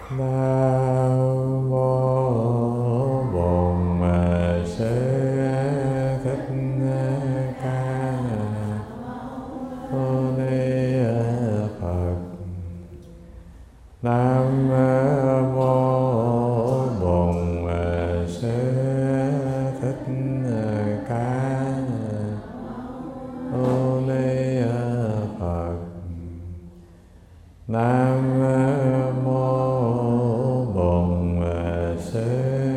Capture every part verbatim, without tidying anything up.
Nam mô Bổn Sư Thích Ca Mâu Ni Phật. Nam mô Bổn Sư Thích Ca Mâu Ni Phật. Nam mô Bổn Sư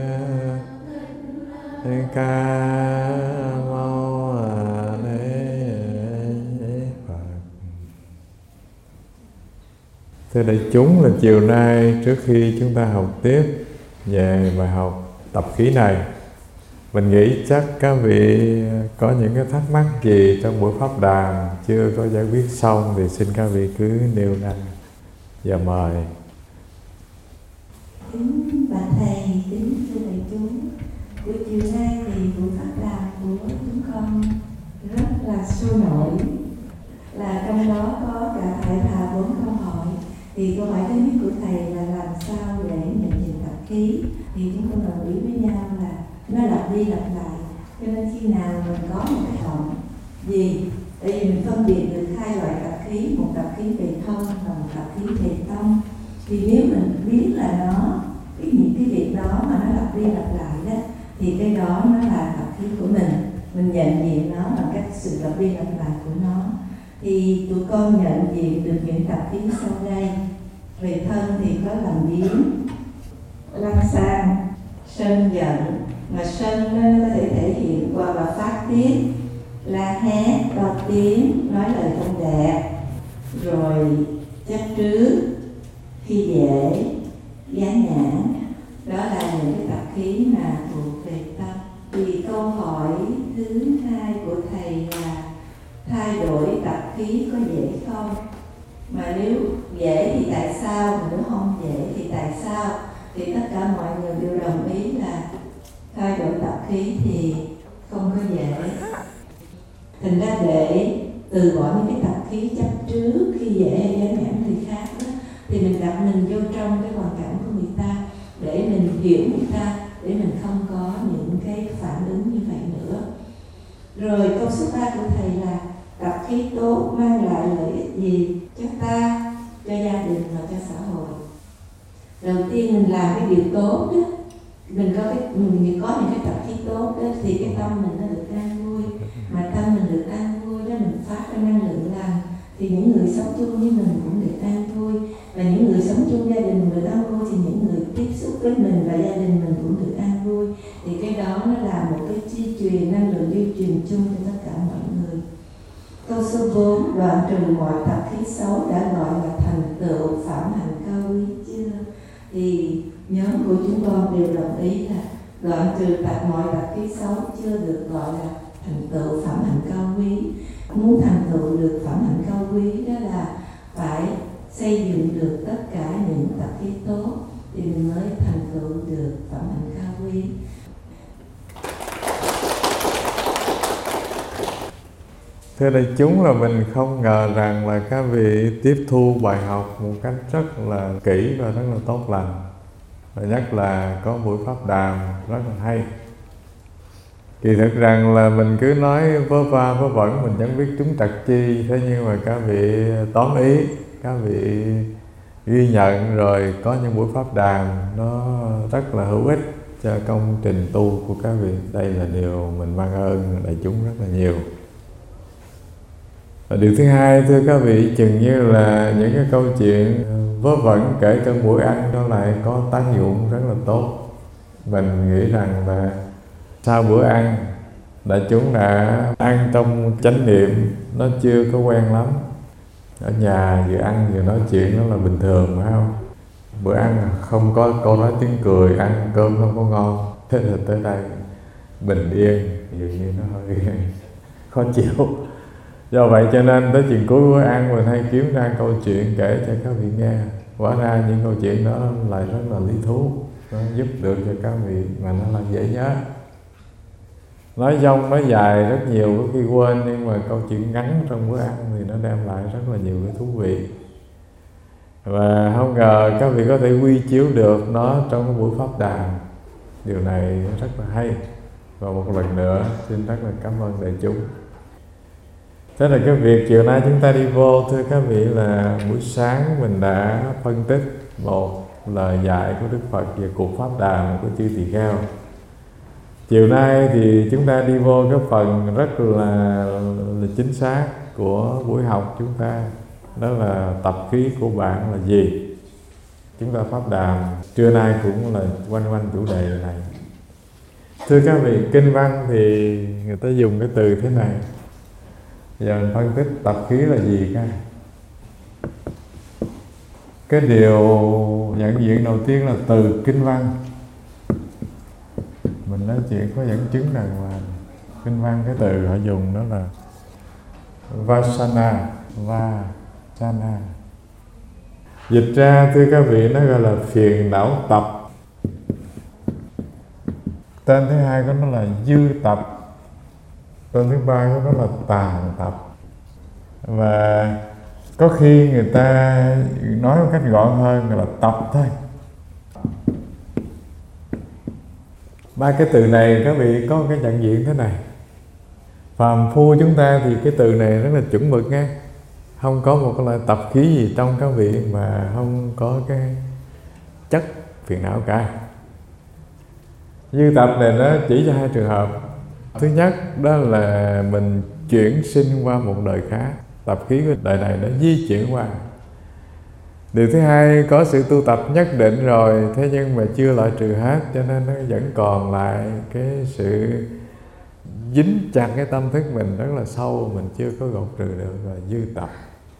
Thích Ca Mâu Ni Phật. Thưa đại chúng, là chiều nay trước khi chúng ta học tiếp về bài học tập khí này, mình nghĩ chắc các vị có những cái thắc mắc gì trong buổi pháp đàm chưa có giải quyết xong thì xin các vị cứ nêu ra. Giờ mời. Kính bà thầy, kính thưa đại chúng, buổi chiều nay thì buổi pháp đàm của chúng con rất là sôi nổi, là trong đó có cả thải thà bốn câu hỏi. Thì câu hỏi thứ nhất của thầy là làm sao để nhận diện tập khí, thì chúng con đồng ý với nhau là nó lặp đi lặp lại, cho nên khi nào mình có một cái động gì, tại vì mình phân biệt được hai loại tập khí, một tập khí về thân và một tập khí về tâm, thì nếu mình biết là nó cái những cái việc đó mà nó lặp đi lặp lại đó, thì cái đó nó là tập khí của mình. Mình nhận diện nó bằng cách sự lặp đi lặp lại của nó. Thì tụi con nhận diện được những tập khí sau đây. Về thân thì có làm biếng, lăng xang, sân giận. Mà sân nó có thể thể hiện qua là phát tiết, la hét, to tiếng, nói lời không đẹp, rồi chấp trước, khi dễ, gán nhãn. Đó là những cái tập khí mà thuộc về tâm. Thì câu hỏi thứ hai của thầy là thay đổi tập khí có dễ không? Mà nếu dễ thì tại sao, mà nếu không dễ thì tại sao? Thì tất cả mọi người đều đồng ý là thay đổi tập khí thì không có dễ. Thành ra để từ bỏ những cái tập khí chấp trước, khi dễ hay gán nhãn người khác đó, thì mình đặt mình vô trong cái hoàn cảnh của người ta để mình hiểu người ta, để mình không có những cái phản ứng như vậy nữa. Rồi câu số ba của thầy là tập khí tốt mang lại lợi ích gì cho ta, cho gia đình và cho xã hội. Đầu tiên mình làm cái điều tốt đó, mình có cái mình có những cái tập khí tốt đó, thì cái tâm mình nó được an vui, mà tâm mình được an vui đó, mình phát ra năng lượng lành, thì những người sống chung với mình cũng được an vui, và những người sống chung gia đình được an vui, thì những người tiếp xúc với mình và gia đình mình cũng được an vui. Thì cái đó nó là một cái chi truyền, năng lượng di truyền chung cho tất cả mọi người. Câu số bốn, đoạn trừ mọi tập khí xấu đã gọi là thành tựu phạm hạnh cao quý chưa? Thì nhóm của chúng con đều đồng ý là đoạn trừ tập mọi tập khí xấu chưa được gọi là thành tựu phạm hạnh cao quý. Muốn thành tựu được phạm hạnh cao quý đó là phải xây dựng được tất cả những tập khí tốt, thì mình mới thành tựu được phạm hạnh cao quý. Thưa đại chúng, là mình không ngờ rằng là các vị tiếp thu bài học một cách rất là kỹ và rất là tốt lành. Và nhất là có buổi pháp đàm rất là hay. Kỳ thực rằng là mình cứ nói vớ va vớ vẩn, mình chẳng biết trúng trật chi. Thế nhưng mà các vị tóm ý, các vị ghi nhận, rồi có những buổi pháp đàm nó rất là hữu ích cho công trình tu của các vị. Đây là điều mình mang ơn đại chúng rất là nhiều. Và điều thứ hai, thưa các vị, chừng như là những cái câu chuyện vớ vẩn kể trong buổi ăn đó lại có tác dụng rất là tốt. Mình nghĩ rằng là sau bữa ăn, đại chúng đã ăn trong chánh niệm, nó chưa có quen lắm. Ở nhà vừa ăn vừa nói chuyện đó là bình thường, phải không? Bữa ăn không có câu nói tiếng cười, ăn cơm không có ngon. Thế là tới đây bình yên, dường như nó hơi khó chịu. Do vậy cho nên tới chuyện cuối bữa ăn mình hay kiếm ra câu chuyện kể cho các vị nghe. Hóa ra những câu chuyện đó lại rất là lý thú, nó giúp được cho các vị mà nó là dễ nhớ. Nói dông nói dài rất nhiều có khi quên, nhưng mà câu chuyện ngắn trong bữa ăn thì nó đem lại rất là nhiều cái thú vị. Và không ngờ các vị có thể quy chiếu được nó trong cái buổi pháp đàm. Điều này rất là hay. Và một lần nữa xin rất là cảm ơn đại chúng. Thế là cái việc chiều nay chúng ta đi vô, thưa các vị, là buổi sáng mình đã phân tích một lời dạy của Đức Phật về cuộc pháp đàm của chư tỳ kheo. Chiều nay thì chúng ta đi vô cái phần rất là, là chính xác của buổi học chúng ta. Đó là tập khí của bạn là gì. Chúng ta pháp đàm trưa nay cũng là quanh quanh chủ đề này. Thưa các vị, kinh văn thì người ta dùng cái từ thế này. Giờ mình phân tích tập khí là gì ca. Cái điều nhận diện đầu tiên là từ kinh văn. Mình nói chuyện có dẫn chứng đàng hoàng. Kinh văn cái từ họ dùng đó là Vasana, Vasana. Dịch ra thưa các vị nó gọi là phiền não tập. Tên thứ hai của nó là dư tập. Tên thứ ba của nó là tàn tập. Và có khi người ta nói một cách gọn hơn là tập thôi. Ba cái từ này các vị có cái nhận diện thế này. Phàm phu chúng ta thì cái từ này rất là chuẩn mực nghe. Không có một cái loại tập khí gì trong các vị mà không có cái chất phiền não cả. Dư tập này nó chỉ cho hai trường hợp. Thứ nhất đó là mình chuyển sinh qua một đời khác. Tập khí của đời này nó di chuyển qua. Điều thứ hai, có sự tu tập nhất định rồi, thế nhưng mà chưa loại trừ hết, cho nên nó vẫn còn lại cái sự dính chặt cái tâm thức mình rất là sâu, mình chưa có gột trừ được, là dư tập.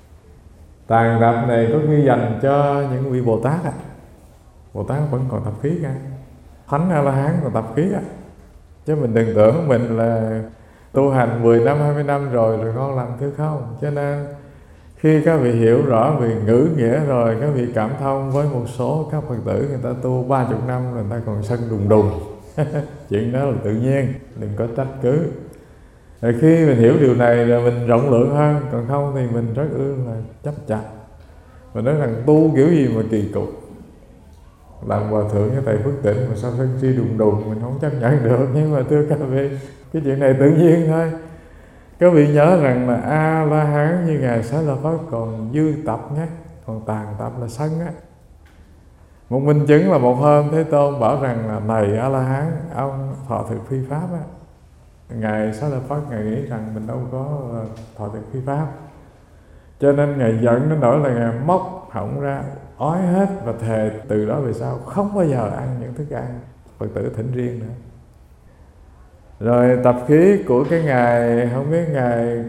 Tàn tập này có khi dành cho những vị Bồ Tát à. Bồ Tát vẫn còn tập khí cả. Thánh A-la-hán còn tập khí à. Chứ mình đừng tưởng mình là tu hành mười năm, hai mươi năm rồi rồi con làm thứ không. Cho nên khi các vị hiểu rõ về ngữ nghĩa rồi, các vị cảm thông với một số các Phật tử người ta tu ba mươi năm rồi người ta còn sân đùng đùng. Chuyện đó là tự nhiên, đừng có trách cứ. Rồi khi mình hiểu điều này rồi mình rộng lượng hơn, còn không thì mình rất ư là chấp chặt. Mình nói rằng tu kiểu gì mà kỳ cục. Làm hòa thượng với thầy Phước Tịnh mà sao sân si đùng đùng mình không chấp nhận được. Nhưng mà thưa các vị, cái chuyện này tự nhiên thôi. Các vị nhớ rằng là A-la-hán như Ngài Xá Lợi Phất còn dư tập nhé, còn tàn tập là sân á. Một minh chứng là một hôm Thế Tôn bảo rằng là này A-la-hán, ông thọ thực phi pháp á. Ngài Xá Lợi Phất Ngài nghĩ rằng mình đâu có thọ thực phi pháp, cho nên Ngài giận đến nỗi là Ngài móc họng ra ói hết và thề từ đó về sau không bao giờ ăn những thức ăn Phật tử thỉnh riêng nữa. Rồi tập khí của cái ngài, không biết ngài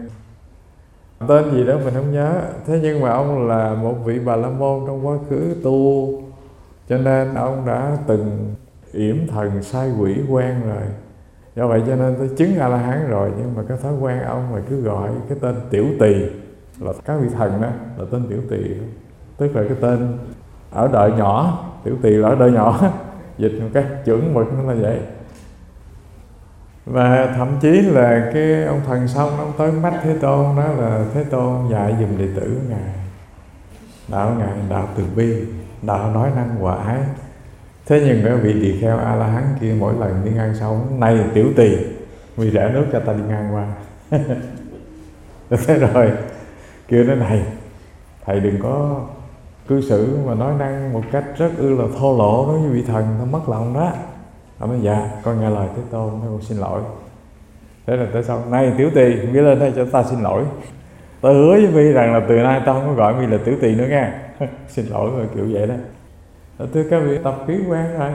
tên gì đó mình không nhớ, thế nhưng mà ông là một vị Bà La Môn trong quá khứ tu, cho nên ông đã từng yểm thần sai quỷ quen rồi. Do vậy cho nên tới chứng A-la-hán rồi, nhưng mà cái thói quen ông mà cứ gọi cái tên tiểu tỳ, là các vị thần đó là tên tiểu tỳ, tức là cái tên ở đời nhỏ, tiểu tỳ là ở đời nhỏ. Dịch một cách chuẩn mực nó là vậy. Và thậm chí là cái ông thần xong ông tới mắt Thế Tôn, đó là Thế Tôn dạy dùm đệ tử Ngài. Đạo Ngài đạo từ bi, đạo nói năng hòa ái. Thế nhưng cái vị tỳ kheo A-la-hán kia mỗi lần đi ngang xong, này tiểu tỳ, vì rẽ nước cho ta đi ngang qua. Thế rồi kêu nó này, thầy đừng có cư xử mà nói năng một cách rất ư là thô lỗ đối với vị thần, nó mất lòng đó. Ông nói dạ, con nghe lời Thế Tôn, con xin lỗi. Thế là tới sau, này tiểu tỳ, nghĩa lên đây cho ta xin lỗi. Tôi hứa với mi rằng là từ nay tao không có gọi mi là tiểu tỳ nữa nha. Xin lỗi rồi kiểu vậy đó. Thưa các vị, tập khí quen rồi.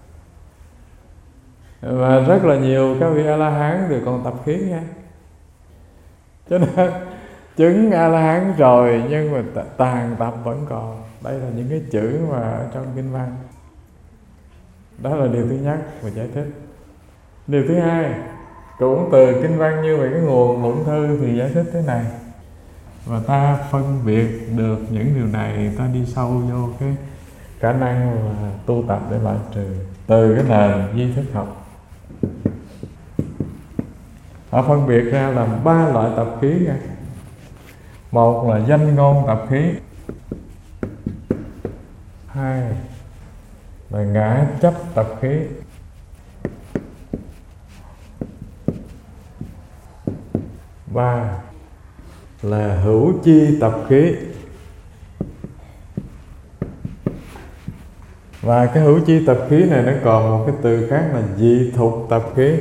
Và rất là nhiều các vị A-la-hán đều còn tập khí nha. Cho nên chứng A-la-hán rồi nhưng mà tàn tập vẫn còn. Đây là những cái chữ mà ở trong kinh văn. Đó là điều thứ nhất mà giải thích. Điều thứ hai, cũng từ kinh văn như vậy, cái nguồn luận thư thì giải thích thế này. Và ta phân biệt được những điều này, ta đi sâu vô cái khả năng là tu tập để loại trừ từ cái nền duy thức học. Họ phân biệt ra làm ba loại tập khí nha. Một là danh ngôn tập khí. Hai là ngã chấp tập khí. Ba là hữu chi tập khí. Và cái hữu chi tập khí này nó còn một cái từ khác là dị thục tập khí.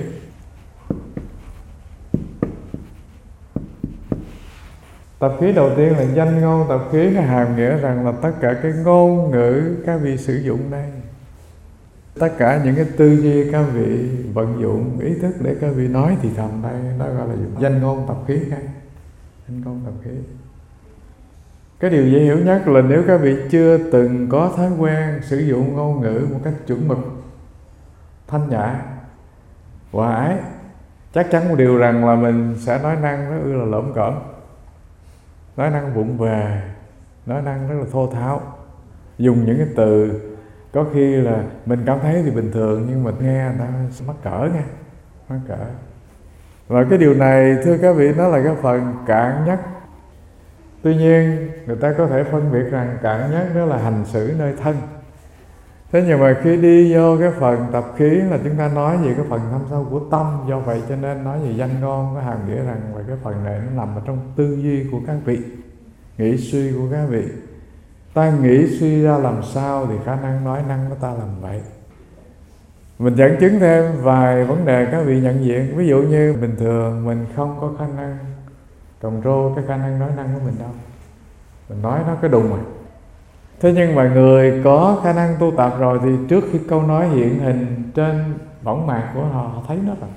Tập khí đầu tiên là danh ngôn tập khí, nó hàm nghĩa rằng là tất cả cái ngôn ngữ các vị sử dụng đây, tất cả những cái tư duy các vị vận dụng ý thức để các vị nói thì thầm đây, nó gọi là danh ngôn tập khí ngay. Danh ngôn tập khí. Cái điều dễ hiểu nhất là nếu các vị chưa từng có thói quen sử dụng ngôn ngữ một cách chuẩn mực, thanh nhã, hòa ái, chắc chắn một điều rằng là mình sẽ nói năng rất là lởm cởm, nói năng vụng về, nói năng rất là thô tháo, dùng những cái từ có khi là mình cảm thấy thì bình thường nhưng mà nghe người ta mắc cỡ nghe, mắc cỡ. Và cái điều này thưa các vị, nó là cái phần cạn nhất. Tuy nhiên người ta có thể phân biệt rằng cạn nhất đó là hành xử nơi thân. Thế nhưng mà khi đi vô cái phần tập khí là chúng ta nói về cái phần thâm sâu của tâm. Do vậy cho nên nói về danh ngôn có hàm nghĩa rằng là cái phần này nó nằm ở trong tư duy của các vị, nghĩ suy của các vị. Ta nghĩ suy ra làm sao thì khả năng nói năng của ta làm vậy. Mình dẫn chứng thêm vài vấn đề các vị nhận diện. Ví dụ như bình thường mình không có khả năng control cái khả năng nói năng của mình đâu, mình nói nó cái đùng mà. Thế nhưng mà người có khả năng tu tập rồi thì trước khi câu nói hiện hình trên võng mạc của họ, họ thấy nó rồi.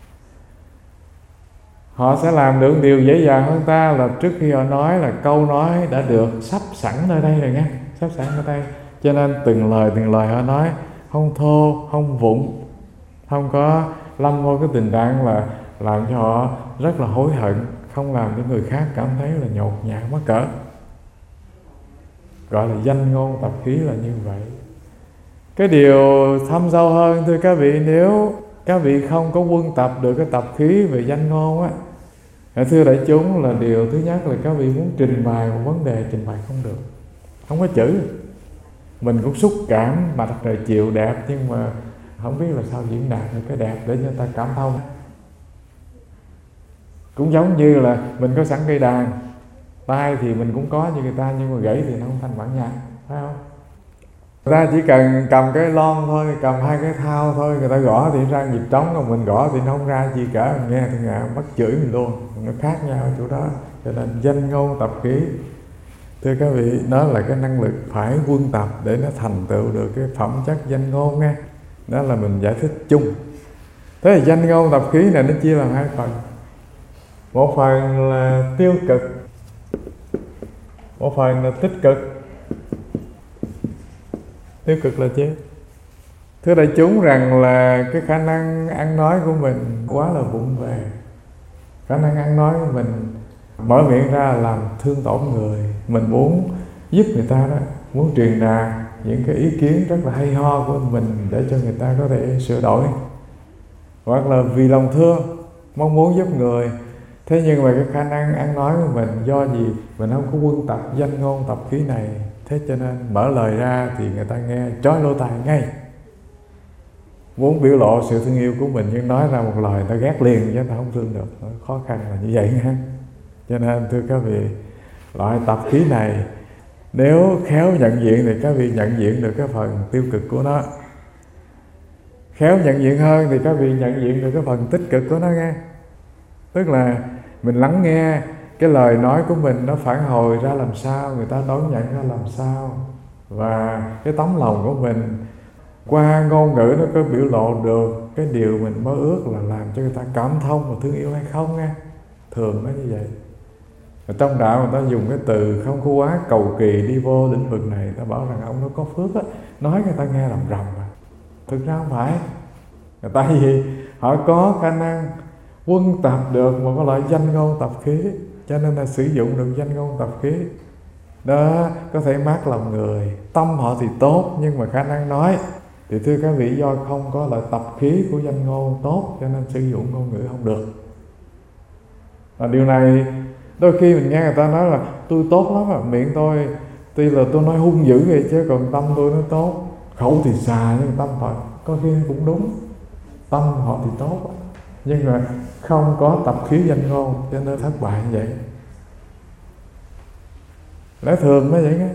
Họ sẽ làm được điều dễ dàng hơn ta là trước khi họ nói là câu nói đã được sắp sẵn nơi đây rồi nghe, sắp sẵn ở đây. Cho nên từng lời từng lời họ nói không thô, không vụng, không có lâm vô cái tình trạng là làm cho họ rất là hối hận, không làm cho người khác cảm thấy là nhột nhạt mắc cỡ. Gọi là danh ngôn tập khí là như vậy. Cái điều thâm sâu hơn thưa các vị, nếu các vị không có quân tập được cái tập khí về danh ngôn á, thưa đại chúng, là điều thứ nhất là các vị muốn trình bày một vấn đề, trình bày không được, không có chữ. Mình cũng xúc cảm mà thật trời chiều đẹp, nhưng mà không biết là sao diễn đạt được cái đẹp để cho người ta cảm thông. Cũng giống như là mình có sẵn cây đàn, tay thì mình cũng có như người ta, nhưng mà gãy thì nó không thành bản nhạc, phải không? Người ta chỉ cần cầm cái lon thôi, cầm hai cái thao thôi, người ta gõ thì ra nhịp trống, còn mình gõ thì nó không ra gì cả. Mình nghe thì ngạ bắt chửi mình luôn, nó khác nhau ở chỗ đó. Cho nên danh ngôn tập khí, thưa các vị, nó là cái năng lực phải quân tập để nó thành tựu được cái phẩm chất danh ngôn nghe. Đó là mình giải thích chung. Thế thì danh ngôn tập khí này nó chia làm hai phần. Một phần là tiêu cực, một phần là tích cực. Tiêu cực là chứ, thưa đại chúng, rằng là cái khả năng ăn nói của mình quá là vụng về. Khả năng ăn nói của mình mở miệng ra làm thương tổn người. Mình muốn giúp người ta đó, muốn truyền đạt những cái ý kiến rất là hay ho của mình để cho người ta có thể sửa đổi, hoặc là vì lòng thương mong muốn giúp người. Thế nhưng mà cái khả năng ăn nói của mình do gì mình không có quân tập danh ngôn tập khí này, thế cho nên mở lời ra thì người ta nghe trói lỗ tai ngay. Muốn biểu lộ sự thương yêu của mình nhưng nói ra một lời người ta ghét liền, chứ người ta không thương được. Khó khăn là như vậy nha. Cho nên thưa các vị, loại tập khí này nếu khéo nhận diện thì các vị nhận diện được cái phần tiêu cực của nó. Khéo nhận diện hơn thì các vị nhận diện được cái phần tích cực của nó nghe. Tức là mình lắng nghe cái lời nói của mình nó phản hồi ra làm sao, người ta đón nhận ra làm sao, và cái tấm lòng của mình qua ngôn ngữ nó có biểu lộ được cái điều mình mơ ước là làm cho người ta cảm thông và thương yêu hay không nghe. Thường nó như vậy. Ở trong đạo người ta dùng cái từ không có quá cầu kỳ đi vô lĩnh vực này, người ta bảo rằng ông nó có phước á, nói người ta nghe làm rầm mà. Thực ra không phải. Tại vì họ có khả năng quân tập được một cái loại danh ngôn tập khí, cho nên là sử dụng được danh ngôn tập khí đó, có thể mát lòng người. Tâm họ thì tốt, nhưng mà khả năng nói thì thưa các vị, do không có loại tập khí của danh ngôn tốt, cho nên sử dụng ngôn ngữ không được. Và điều này đôi khi mình nghe người ta nói là tôi tốt lắm à, miệng tôi Tuy là tôi nói hung dữ vậy chứ còn tâm tôi nó tốt. Khẩu thì xà nhưng tâm Phật có khi cũng đúng. Tâm họ thì tốt, nhưng mà không có tập khí danh ngôn cho nên thất bại như vậy. Lẽ thường nó vậy nghe.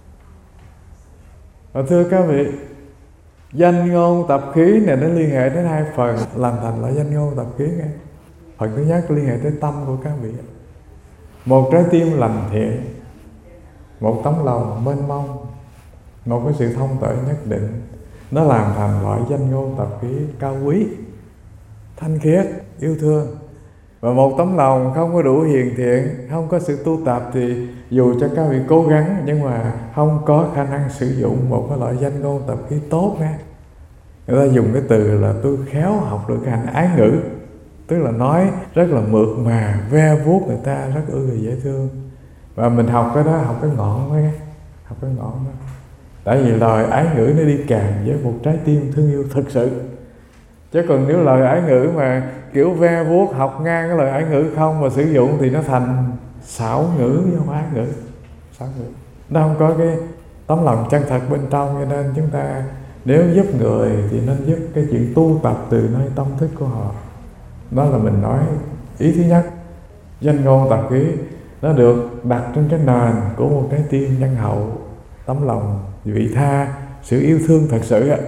Và thưa các vị, danh ngôn tập khí này nó liên hệ đến hai phần làm thành là danh ngôn tập khí nghe. Phần thứ nhất liên hệ tới tâm của các vị. Một trái tim lành thiện, một tấm lòng mênh mông, một cái sự thông tuệ nhất định, nó làm thành loại danh ngôn tập khí cao quý, thanh khiết, yêu thương. Và một tấm lòng không có đủ hiền thiện, không có sự tu tập thì dù cho các vị cố gắng nhưng mà không có khả năng sử dụng một cái loại danh ngôn tập khí tốt nha. Người ta dùng cái từ là tôi khéo học được cái hành ái ngữ, tức là nói rất là mượt mà, ve vuốt người ta rất ưa người dễ thương. Và mình học cái đó, học cái ngọn thôi nghe, học cái ngọn đó. Tại vì lời ái ngữ nó đi kèm với một trái tim thương yêu thực sự. Chứ còn nếu lời ái ngữ mà kiểu ve vuốt học ngang cái lời ái ngữ không mà sử dụng thì nó thành xảo ngữ chứ không ái ngữ. Xảo ngữ. Nó không có cái tấm lòng chân thật bên trong, cho nên chúng ta nếu giúp người thì nên giúp cái chuyện tu tập từ nơi tâm thức của họ. Đó là mình nói ý thứ nhất. Danh ngôn tập khí nó được đặt trên cái nền của một trái tim nhân hậu, tấm lòng vị tha, sự yêu thương thật sự ạ.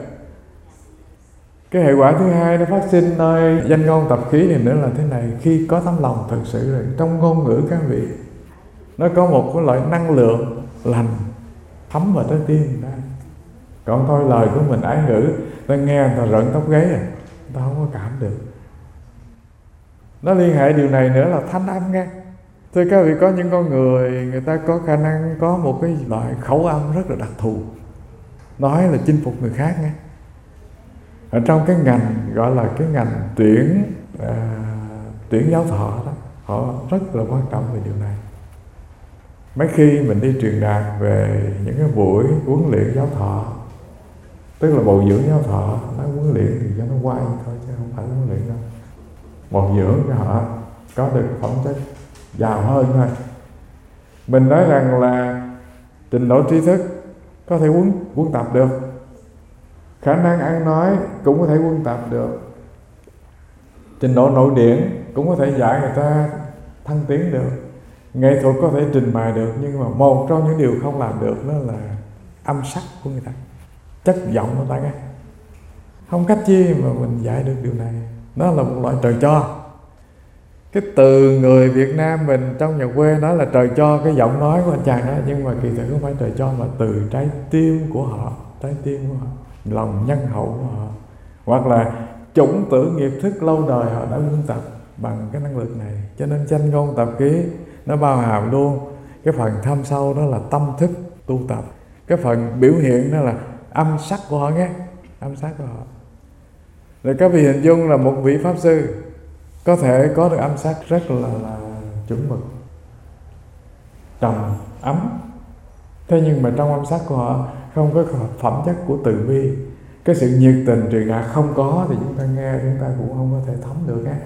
Cái hệ quả thứ hai nó phát sinh nơi danh ngôn tập khí này nữa là thế này. Khi có tấm lòng thật sự rồi, trong ngôn ngữ các vị nó có một cái loại năng lượng lành thấm vào trái tim đó. Còn thôi lời của mình ái ngữ, ta nghe người ta rợn tóc gáy à, ta không có cảm được. Nó liên hệ điều này nữa là thanh âm nghe. Thưa các vị, có những con người, người ta có khả năng có một cái loại khẩu âm rất là đặc thù, nói là chinh phục người khác nghe. Ở trong cái ngành gọi là cái ngành tuyển à, tuyển giáo thọ đó, họ rất là quan trọng về điều này. Mấy khi mình đi truyền đạt về những cái buổi huấn luyện giáo thọ, tức là bồi dưỡng giáo thọ, nói huấn luyện thì cho nó quay thôi chứ không phải huấn luyện đâu. Bồi dưỡng cho họ có được phẩm chất giàu hơn thôi. Mình nói rằng là trình độ tri thức có thể huấn huấn tập được, khả năng ăn nói cũng có thể huấn tập được, trình độ nội điển cũng có thể dạy người ta thăng tiến được, nghệ thuật có thể trình bày được, nhưng mà một trong những điều không làm được đó là âm sắc của người ta, chất giọng của người ta nghe. Không cách chi mà mình dạy được điều này. Nó là một loại trời cho. Cái từ người Việt Nam mình trong nhà quê nói là trời cho cái giọng nói của anh chàng đó, nhưng mà kỳ thực không phải trời cho mà từ trái tim của họ, trái tim của họ, lòng nhân hậu của họ, hoặc là chủng tử nghiệp thức lâu đời họ đã huấn tập bằng cái năng lực này. Cho nên danh ngôn tập khí nó bao hàm luôn cái phần thâm sâu, đó là tâm thức tu tập. Cái phần biểu hiện đó là âm sắc của họ nghe, âm sắc của họ. Rồi các vị hình dung là một vị pháp sư có thể có được âm sắc rất là, là chuẩn mực, trầm, ấm. Thế nhưng mà trong âm sắc của họ không có phẩm chất của từ bi, cái sự nhiệt tình truyền đạt không có, thì chúng ta nghe chúng ta cũng không có thể thấm được á.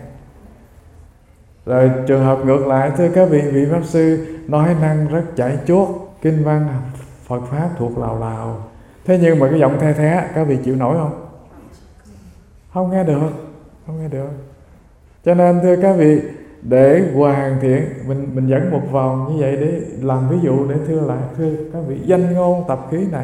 Rồi trường hợp ngược lại, thưa các vị, vị pháp sư nói năng rất chảy chuốt, kinh văn Phật pháp thuộc lào lào, thế nhưng mà cái giọng the thé, các vị chịu nổi không? Không nghe được, không nghe được. Cho nên thưa các vị, để hoàn thiện, mình mình dẫn một vòng như vậy để làm ví dụ để thưa lại, thưa các vị, danh ngôn tập khí này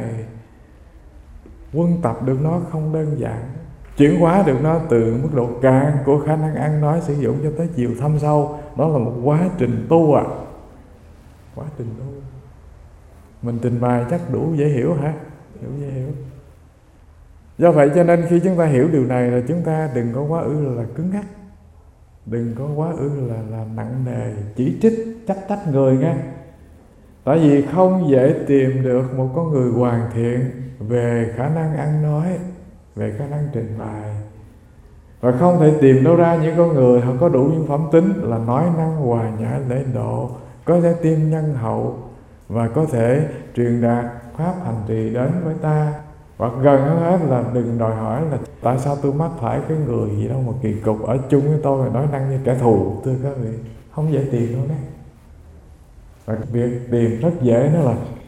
quân tập được nó không đơn giản, chuyển hóa được nó từ mức độ cạn của khả năng ăn nói sử dụng cho tới chiều thâm sâu. Đó là một quá trình tu à, quá trình tu. Mình trình bày chắc đủ dễ hiểu hả? Đủ dễ hiểu. Do vậy cho nên khi chúng ta hiểu điều này là chúng ta đừng có quá ư là cứng ngắc, đừng có quá ư là, là nặng nề, chỉ trích, trách trách người nghe. Tại vì không dễ tìm được một con người hoàn thiện về khả năng ăn nói, về khả năng trình bày. Và không thể tìm đâu ra những con người họ có đủ những phẩm tính là nói năng hòa nhã lễ độ, có trái tim nhân hậu và có thể truyền đạt pháp hành trì đến với ta. Hoặc gần hơn hết là đừng đòi hỏi là tại sao tôi mắc phải cái người gì đâu mà kỳ cục ở chung với tôi và nói năng như kẻ thù. Thưa các vị, không dễ tìm đâu đấy. Và việc tìm rất dễ, đó là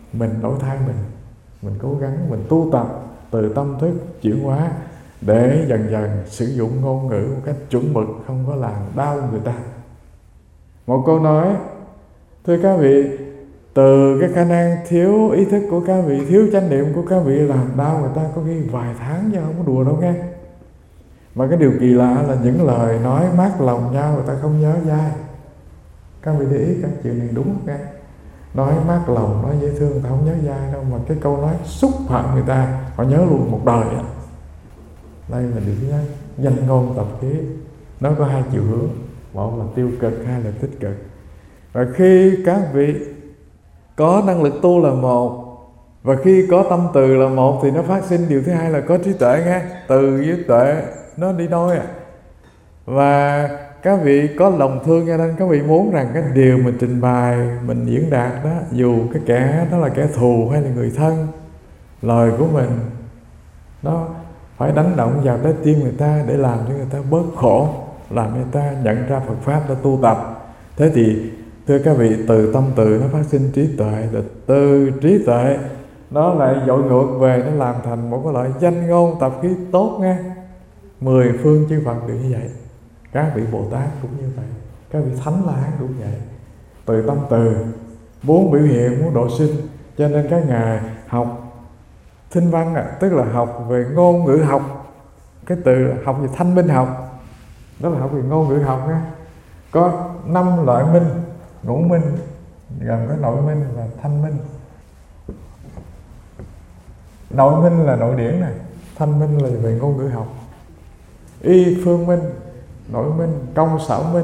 mình đổi thay mình, mình cố gắng mình tu tập từ tâm thức chuyển hóa để dần dần sử dụng ngôn ngữ một cách chuẩn mực, không có làm đau người ta. Một câu nói, thưa các vị, từ cái khả năng thiếu ý thức của các vị, thiếu chánh niệm của các vị làm đau người ta có khi vài tháng chứ không có đùa đâu nghe. Mà cái điều kỳ lạ là những lời nói mát lòng nhau người ta không nhớ dai. Các vị để ý các chuyện này đúng không nghe? Nói mát lòng, nói dễ thương người ta không nhớ dai đâu, mà cái câu nói xúc phạm người ta họ nhớ luôn một đời á. Đây là điểm nhấn, danh ngôn tập khí. Nó có hai chiều hướng, một là tiêu cực, hai là tích cực. Và khi các vị có năng lực tu là một, và khi có tâm từ là một, thì nó phát sinh điều thứ hai là có trí tuệ nghe. Từ với tuệ nó đi đôi à. Và các vị có lòng thương, cho nên các vị muốn rằng cái điều mình trình bày, mình diễn đạt đó, dù cái kẻ đó là kẻ thù hay là người thân, lời của mình nó phải đánh động vào trái tim người ta để làm cho người ta bớt khổ, làm người ta nhận ra Phật Pháp để tu tập. Thế thì thưa các vị, từ tâm từ nó phát sinh trí tuệ, rồi từ trí tuệ nó lại dội ngược về, nó làm thành một cái loại danh ngôn tập khí tốt nghe. Mười phương chư Phật đều như vậy, các vị Bồ Tát cũng như vậy, các vị Thánh La Hán cũng vậy. Từ tâm từ muốn biểu hiện, muốn độ sinh, cho nên các ngài học Thinh văn à, tức là học về ngôn ngữ học. Cái từ học về thanh minh học, đó là học về ngôn ngữ học nha. Có năm loại minh: ngũ minh, gồm có nội minh và thanh minh. Nội minh là nội điển này, thanh minh là về ngôn ngữ học. Y phương minh, nội minh, công xảo minh.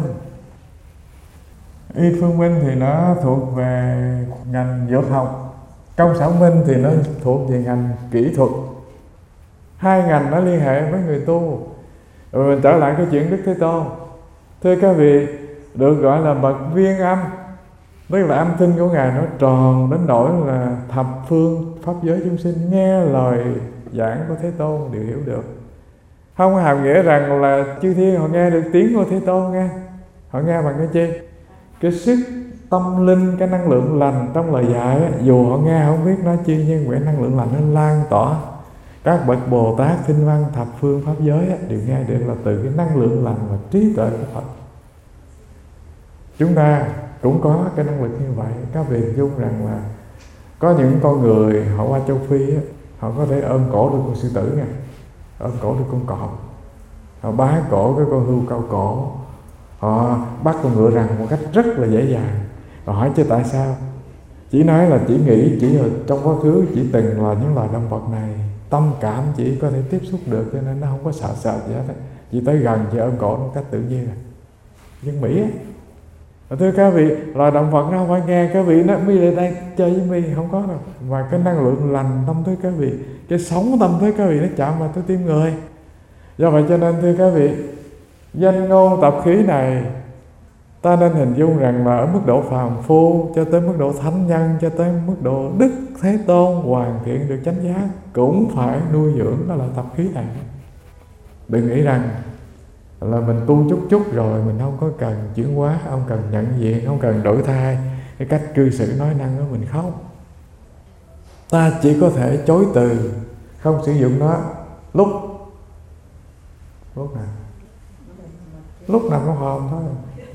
Y phương minh thì nó thuộc về ngành dược học, công xảo minh thì nó thuộc về ngành kỹ thuật. Hai ngành nó liên hệ với người tu. Rồi mình trở lại cái chuyện Đức Thế Tôn. Thưa các vị, được gọi là bậc viên âm, tức là âm thanh của Ngài nó tròn đến nỗi là thập phương pháp giới chúng sinh nghe lời giảng của Thế Tôn đều hiểu được. Không hàm nghĩa rằng là chư thiên họ nghe được tiếng của Thế Tôn nghe. Họ nghe bằng cái chi? Cái sức tâm linh, cái năng lượng lành trong lời dạy ấy, dù họ nghe không biết nói chi, nhưng cái năng lượng lành nó lan tỏa. Các bậc Bồ Tát, Thinh văn, thập phương pháp giới ấy, đều nghe được là từ cái năng lượng lành và trí tuệ của Phật. Chúng ta cũng có cái năng lực như vậy. Các vị hình dung rằng là có những con người họ qua châu Phi ấy, họ có thể ôm cổ được con sư tử nha, ôm cổ được con cọp, họ bá cổ cái con hươu cao cổ, họ bắt con ngựa rằng một cách rất là dễ dàng. Họ hỏi chứ tại sao? Chỉ nói là chỉ nghĩ chỉ là trong quá khứ chỉ từng là những loài động vật này, tâm cảm chỉ có thể tiếp xúc được, cho nên nó không có sợ sợ gì hết. Chỉ tới gần chỉ ôm cổ một cách tự nhiên. Nhưng Mỹ á, thưa các vị, loài động vật nó không phải nghe các vị nó mi lại đây chơi với mi, không có đâu. Và cái năng lượng lành tâm thức các vị, cái sống tâm thức các vị nó chạm vào tới tim người. Do vậy cho nên thưa các vị, danh ngôn tập khí này ta nên hình dung rằng là ở mức độ phàm phu cho tới mức độ thánh nhân, cho tới mức độ Đức Thế Tôn hoàn thiện được chánh giác cũng phải nuôi dưỡng đó là tập khí này. Đừng nghĩ rằng là mình tu chút chút rồi mình không có cần chuyển hóa, không cần nhận diện, không cần đổi thay cái cách cư xử nói năng của mình. Không, ta chỉ có thể chối từ, không sử dụng nó lúc lúc nào lúc nào có hòm thôi,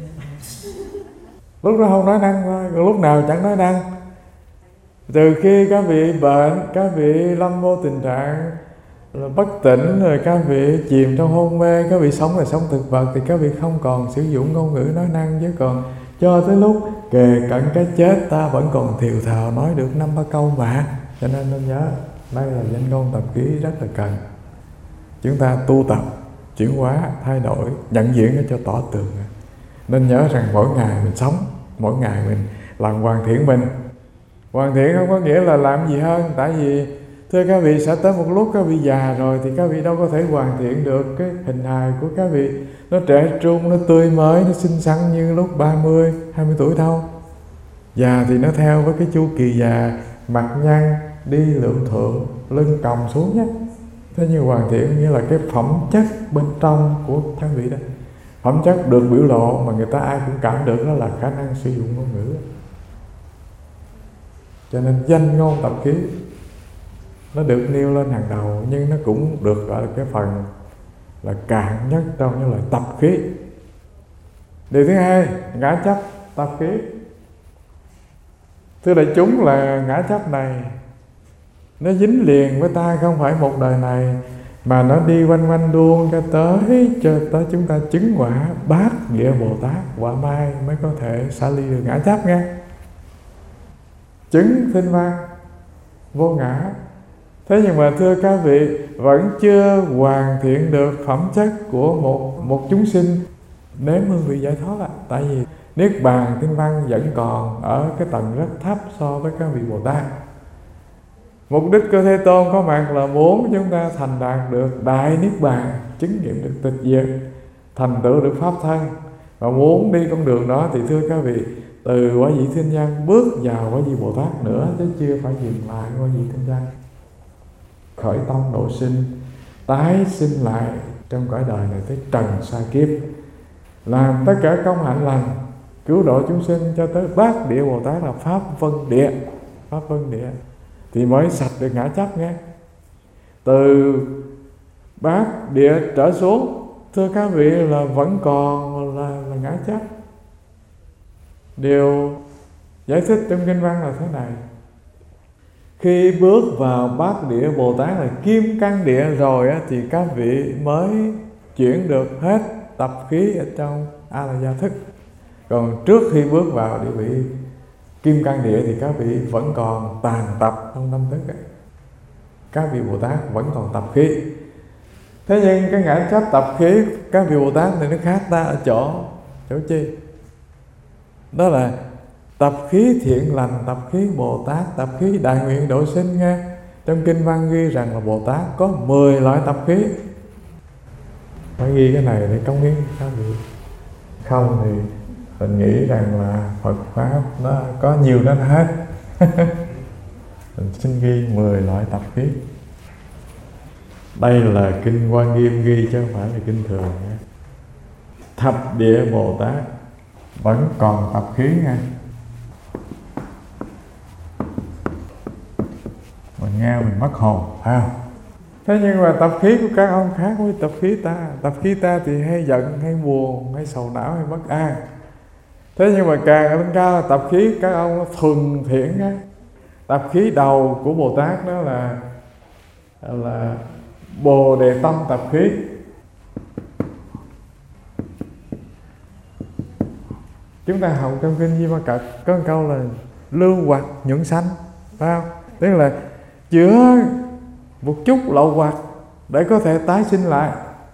lúc đó không nói năng thôi, còn lúc nào chẳng nói năng. Từ khi các vị bệnh, các vị lâm vô tình trạng là bất tỉnh, rồi các vị chìm trong hôn mê, các vị sống là sống thực vật, thì các vị không còn sử dụng ngôn ngữ nói năng. Chứ còn cho tới lúc kề cận cái chết ta vẫn còn thều thào nói được năm ba câu mà. Cho nên nên nhớ, đây là danh ngôn tập khí rất là cần. Chúng ta tu tập, chuyển hóa, thay đổi, nhận diện nó cho tỏ tường. Nên nhớ rằng mỗi ngày mình sống, mỗi ngày mình làm hoàn thiện mình. Hoàn thiện không có nghĩa là làm gì hơn. Tại vì thưa các vị, sẽ tới một lúc các vị già rồi thì các vị đâu có thể hoàn thiện được cái hình hài của các vị. Nó trẻ trung, nó tươi mới, nó xinh xắn như lúc ba mươi, hai mươi tuổi đâu. Già thì nó theo với cái chu kỳ già, mặt nhăn, đi lượng thượng, lưng còng xuống nhé. Thế nhưng hoàn thiện nghĩa là cái phẩm chất bên trong của các vị đó. Phẩm chất được biểu lộ mà người ta ai cũng cảm được, đó là khả năng sử dụng ngôn ngữ. Cho nên danh ngôn tập khí nó được nêu lên hàng đầu, nhưng nó cũng được gọi là cái phần là cạn nhất trong những loại tập khí. Điều thứ hai, ngã chấp tập khí. Thưa đại chúng, là ngã chấp này nó dính liền với ta không phải một đời này, mà nó đi quanh quanh đuông cho tới cho tới chúng ta chứng quả Bát Địa Bồ Tát, quả mai mới có thể xả ly được ngã chấp nghe. Chứng Thinh Văn vô ngã. Thế nhưng mà thưa các vị, vẫn chưa hoàn thiện được phẩm chất của một một chúng sinh nếm hương vị giải thoát ạ. Tại vì Niết Bàn Thinh Văn vẫn còn ở cái tầng rất thấp so với các vị Bồ Tát. Mục đích của Thế Tôn có mặt là muốn chúng ta thành đạt được Đại Niết Bàn, chứng nghiệm được tịch diệt, thành tựu được Pháp thân. Và muốn đi con đường đó thì thưa các vị, từ quả vị thiên nhân bước vào quả vị Bồ Tát nữa, chứ chưa phải dừng lại quả vị thiên nhân. Khởi tâm độ sinh, tái sinh lại trong cõi đời này tới trần sa kiếp, làm tất cả công hạnh lành, cứu độ chúng sinh cho tới Bát Địa Bồ Tát là Pháp Vân Địa. Pháp Vân Địa thì mới sạch được ngã chấp nghe. Từ Bát Địa trở xuống, thưa các vị, là vẫn còn là, là ngã chấp. Điều giải thích trong kinh văn là thế này: khi bước vào Bát Địa Bồ Tát là kim cang địa rồi á, thì các vị mới chuyển được hết tập khí ở trong A La Gia thức. Còn trước khi bước vào địa vị kim cang địa thì các vị vẫn còn tàn tập trong tâm thức ấy. Các vị Bồ Tát vẫn còn tập khí. Thế nhưng cái ngã chấp tập khí các vị Bồ Tát này nó khác ta ở chỗ chỗ chi? Đó là tập khí thiện lành, tập khí Bồ Tát, tập khí đại nguyện độ sinh nghe. Trong kinh văn ghi rằng là Bồ Tát có mười loại tập khí. Phải ghi cái này để cống hiến các vị. Không thì mình nghĩ rằng là Phật Pháp nó có nhiều đến hết. Mình xin ghi mười loại tập khí. Đây là kinh Hoa Nghiêm ghi chứ không phải là kinh thường nha. Thập Địa Bồ Tát vẫn còn tập khí nha. Mình nghe mình mất hồn, phải không? Thế nhưng mà tập khí của các ông khác với tập khí ta. Tập khí ta thì hay giận, hay buồn, hay sầu não, hay bất an. Thế nhưng mà càng lên cao tập khí các ông thuần thiện á. Tập khí đầu của Bồ Tát đó là là Bồ Đề Tâm tập khí. Chúng ta học trong kinh Di Ma Cật có một câu là lưu hoặc nhuận sanh, phải không? Tức là chữa một chút lậu hoặc để có thể tái sinh lại.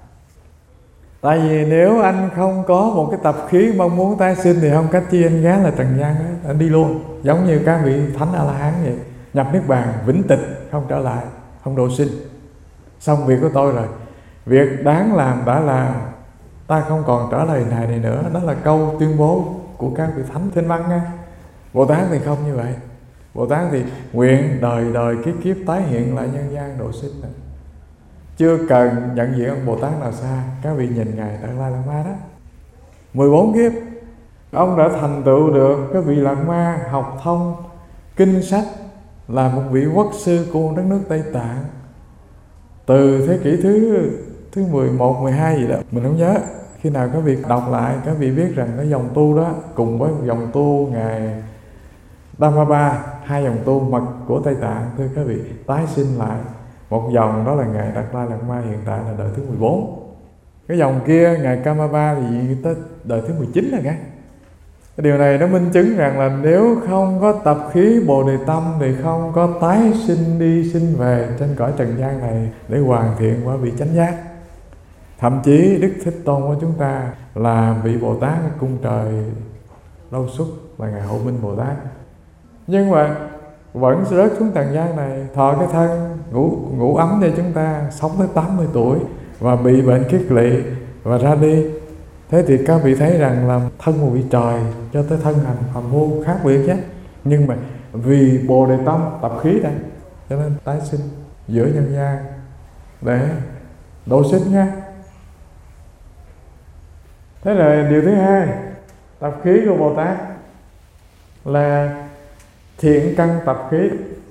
Tại vì nếu anh không có một cái tập khí mong muốn tái sinh thì không cách chi anh gán là trần gian ấy, anh đi luôn. Giống như các vị Thánh A-la-hán vậy, nhập Niết Bàn vĩnh tịch, không trở lại, không độ sinh. Xong việc của tôi rồi, việc đáng làm đã làm, ta không còn trở lại này này nữa. Đó là câu tuyên bố của các vị Thánh Thinh Văn nha. Bồ Tát thì không như vậy. Bồ Tát thì nguyện đời đời kiếp kiếp tái hiện lại nhân gian độ sinh này. Chưa cần nhận diện ông Bồ Tát nào xa. Các vị nhìn Ngài Đạt Lai Lạt Ma đó, mười bốn kiếp ông đã thành tựu được cái vị Lạt Ma, học thông kinh sách, là một vị quốc sư của đất nước Tây Tạng. Từ thế kỷ thứ thứ mười một, mười hai gì đó, mình không nhớ. Khi nào các vị đọc lại, các vị biết rằng cái dòng tu đó cùng với dòng tu Ngài Dhamma, hai dòng tu mật của Tây Tạng, thưa các vị, tái sinh lại. Một dòng đó là Ngài Đạt Lai Lạt Ma, hiện tại là đời thứ mười bốn. Cái dòng kia Ngài Kamapa thì tới đời thứ mười chín rồi nghe. Cái điều này nó minh chứng rằng là nếu không có tập khí Bồ Đề Tâm thì không có tái sinh đi sinh về trên cõi trần gian này để hoàn thiện quả vị chánh giác. Thậm chí Đức Thích Tôn của chúng ta là vị Bồ Tát ở cung trời Lâu Xuất, là Ngài Hộ Minh Bồ Tát, nhưng mà vẫn rớt xuống trần gian này, thọ cái thân ngủ ngủ ấm cho chúng ta, sống tới tám mươi tuổi và bị bệnh kiết lỵ và ra đi. Thế thì các vị thấy rằng là thân một vị trời cho tới thân hành phàm phu khác biệt nhé. Nhưng mà vì Bồ Đề Tâm tập khí đây, cho nên tái sinh giữa nhân gian để độ sinh nha. Thế là điều thứ hai, tập khí của Bồ Tát là thiện căn tập khí.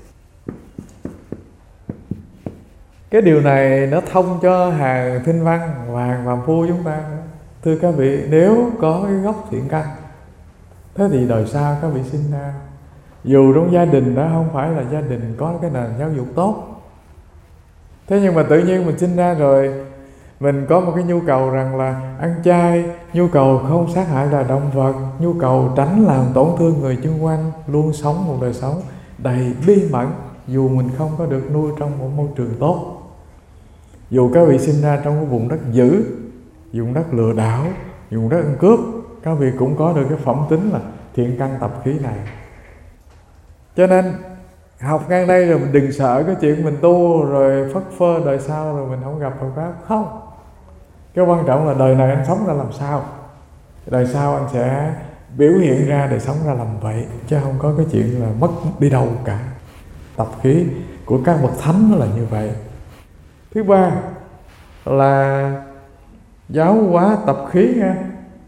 Cái điều này nó thông cho hàng thinh văn và hàng phàm phu chúng ta. Thưa các vị, nếu có cái gốc thiện căn, thế thì đời sau các vị sinh ra, dù trong gia đình đó không phải là gia đình có cái nền giáo dục tốt, thế nhưng mà tự nhiên mình sinh ra rồi, mình có một cái nhu cầu rằng là ăn chay, nhu cầu không sát hại là động vật, nhu cầu tránh làm tổn thương người xung quanh, luôn sống một đời sống đầy bí mật, dù mình không có được nuôi trong một môi trường tốt. Dù các vị sinh ra trong cái vùng đất dữ, vùng đất lừa đảo, vùng đất ăn cướp, các vị cũng có được cái phẩm tính là thiện căn tập khí này. Cho nên học ngang đây rồi mình đừng sợ cái chuyện mình tu rồi phất phơ đời sau rồi mình không gặp Phật Pháp. Không, cái quan trọng là đời này anh sống ra làm sao, đời sau anh sẽ biểu hiện ra để sống ra làm vậy, chứ không có cái chuyện là mất đi đâu cả. Tập khí của các bậc thánh nó là như vậy. Thứ ba là giáo hóa tập khí nha.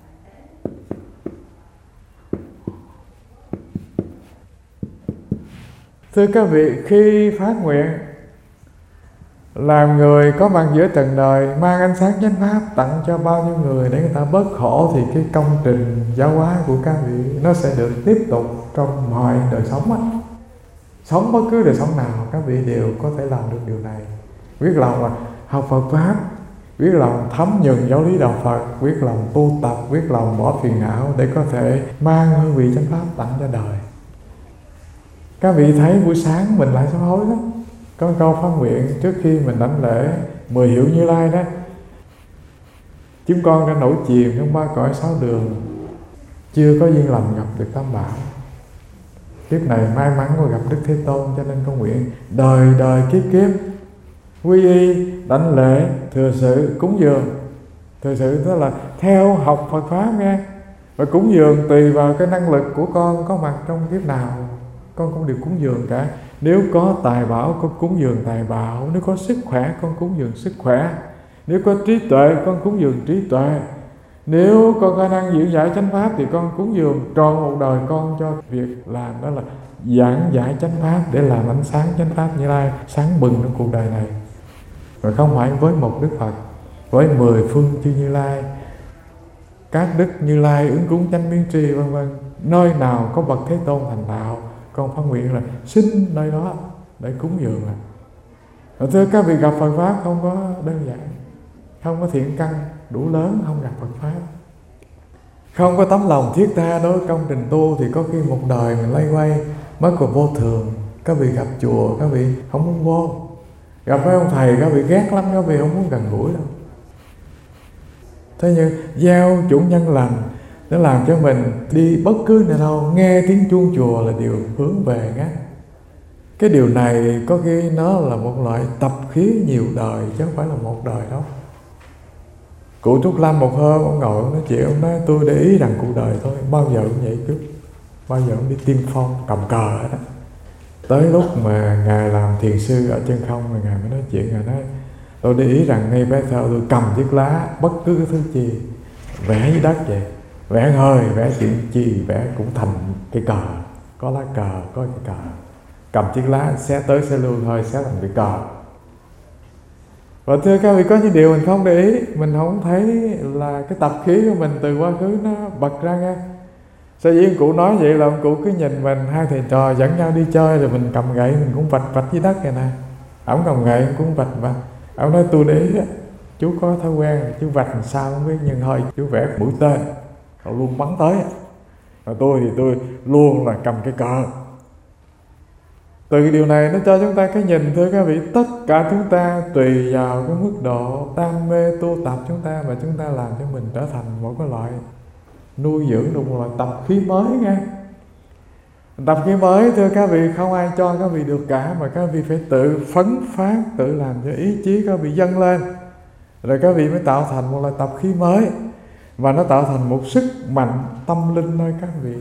Thưa các vị, khi phát nguyện làm người có mặt giữa trần đời, mang ánh sáng chánh pháp tặng cho bao nhiêu người để người ta bớt khổ, thì cái công trình giáo hóa của các vị nó sẽ được tiếp tục trong mọi đời sống á. Sống bất cứ đời sống nào, các vị đều có thể làm được điều này. Quyết lòng là học Phật Pháp, quyết lòng thấm nhuần giáo lý đạo Phật, quyết lòng tu tập, quyết lòng bỏ phiền não để có thể mang hương vị chánh pháp tặng cho đời. Các vị thấy buổi sáng mình lại sám hối đó, có câu phát nguyện trước khi mình đảnh lễ mười hiệu Như Lai đó: chúng con đã nổi chìm trong ba cõi sáu đường, chưa có duyên lành gặp được Tam Bảo. Kiếp này may mắn có gặp Đức Thế Tôn, cho nên con nguyện đời đời kiếp kiếp quy y, đảnh lễ, thừa sự, cúng dường. Thừa sự tức là theo học Phật Pháp nghe, và cúng dường tùy vào cái năng lực của con có mặt trong kiếp nào, con cũng đều cúng dường cả. Nếu có tài bảo con cúng dường tài bảo, nếu có sức khỏe con cúng dường sức khỏe, nếu có trí tuệ con cúng dường trí tuệ, nếu có khả năng diễn giải chánh pháp thì con cúng dường tròn một đời con cho việc làm đó là giảng giải chánh pháp để làm ánh sáng chánh pháp Như Lai sáng bừng trong cuộc đời này. Rồi không phải với một Đức Phật, với mười phương chư Như Lai, các Đức Như Lai ứng cúng chánh biến tri vân vân, nơi nào có bậc Thế Tôn thành đạo, con phát nguyện là xin nơi đó để cúng dường. Rồi thưa các vị, gặp Phật Pháp không có đơn giản, không có thiện căn đủ lớn không gặp Phật Pháp, không có tấm lòng thiết tha đối với công trình tu, thì có khi một đời mình lay quay mất còn vô thường. Các vị gặp chùa các vị không muốn vô, gặp mấy ông thầy các vị ghét lắm, các vị không muốn gần gũi đâu. Thế nhưng gieo chủng nhân lành nó làm cho mình đi bất cứ nơi đâu nghe tiếng chuông chùa là điều hướng về ngắt. Cái điều này có khi nó là một loại tập khí nhiều đời chứ không phải là một đời đâu. Cụ Trúc Lâm một hôm ông ngồi ông nói chuyện, ông nói tôi để ý rằng cuộc đời thôi bao giờ cũng vậy chút, bao giờ cũng đi tiên phong cầm cờ hết đó. Tới lúc mà Ngài làm thiền sư ở chân không rồi Ngài mới nói chuyện, Ngài nói tôi để ý rằng ngay bé thơ tôi cầm chiếc lá bất cứ cái thứ gì vẽ dưới đất vậy, vẽ hơi, vẽ chuyện chi vẽ cũng thành cái cờ, có lá cờ, có cái cờ, cầm chiếc lá xé tới xé lui thôi xé thành cái cờ. Và thưa các vị, có những điều mình không để ý, mình không thấy là cái tập khí của mình từ quá khứ nó bật ra nghe. Sở dĩ cụ nói vậy là ông cụ cứ nhìn mình, hai thầy trò dẫn nhau đi chơi rồi mình cầm gậy mình cũng vạch vạch dưới đất kìa nè, ổng cầm gậy ông cũng vạch vạch. Ông nói tôi để ý á, chú có thói quen chú vạch làm sao không biết, nhưng thôi chú vẽ mũi tên rồi luôn bắn tới. Và tôi thì tôi luôn là cầm cái cờ. Từ điều này nó cho chúng ta cái nhìn, thưa các vị, tất cả chúng ta tùy vào cái mức độ đam mê tu tập chúng ta mà chúng ta làm cho mình trở thành một cái loại nuôi dưỡng được một loại tập khí mới nha. Tập khí mới thưa các vị không ai cho các vị được cả, mà các vị phải tự phấn phát, tự làm cho ý chí các vị dâng lên, rồi các vị mới tạo thành một loại tập khí mới, và nó tạo thành một sức mạnh tâm linh nơi các vị.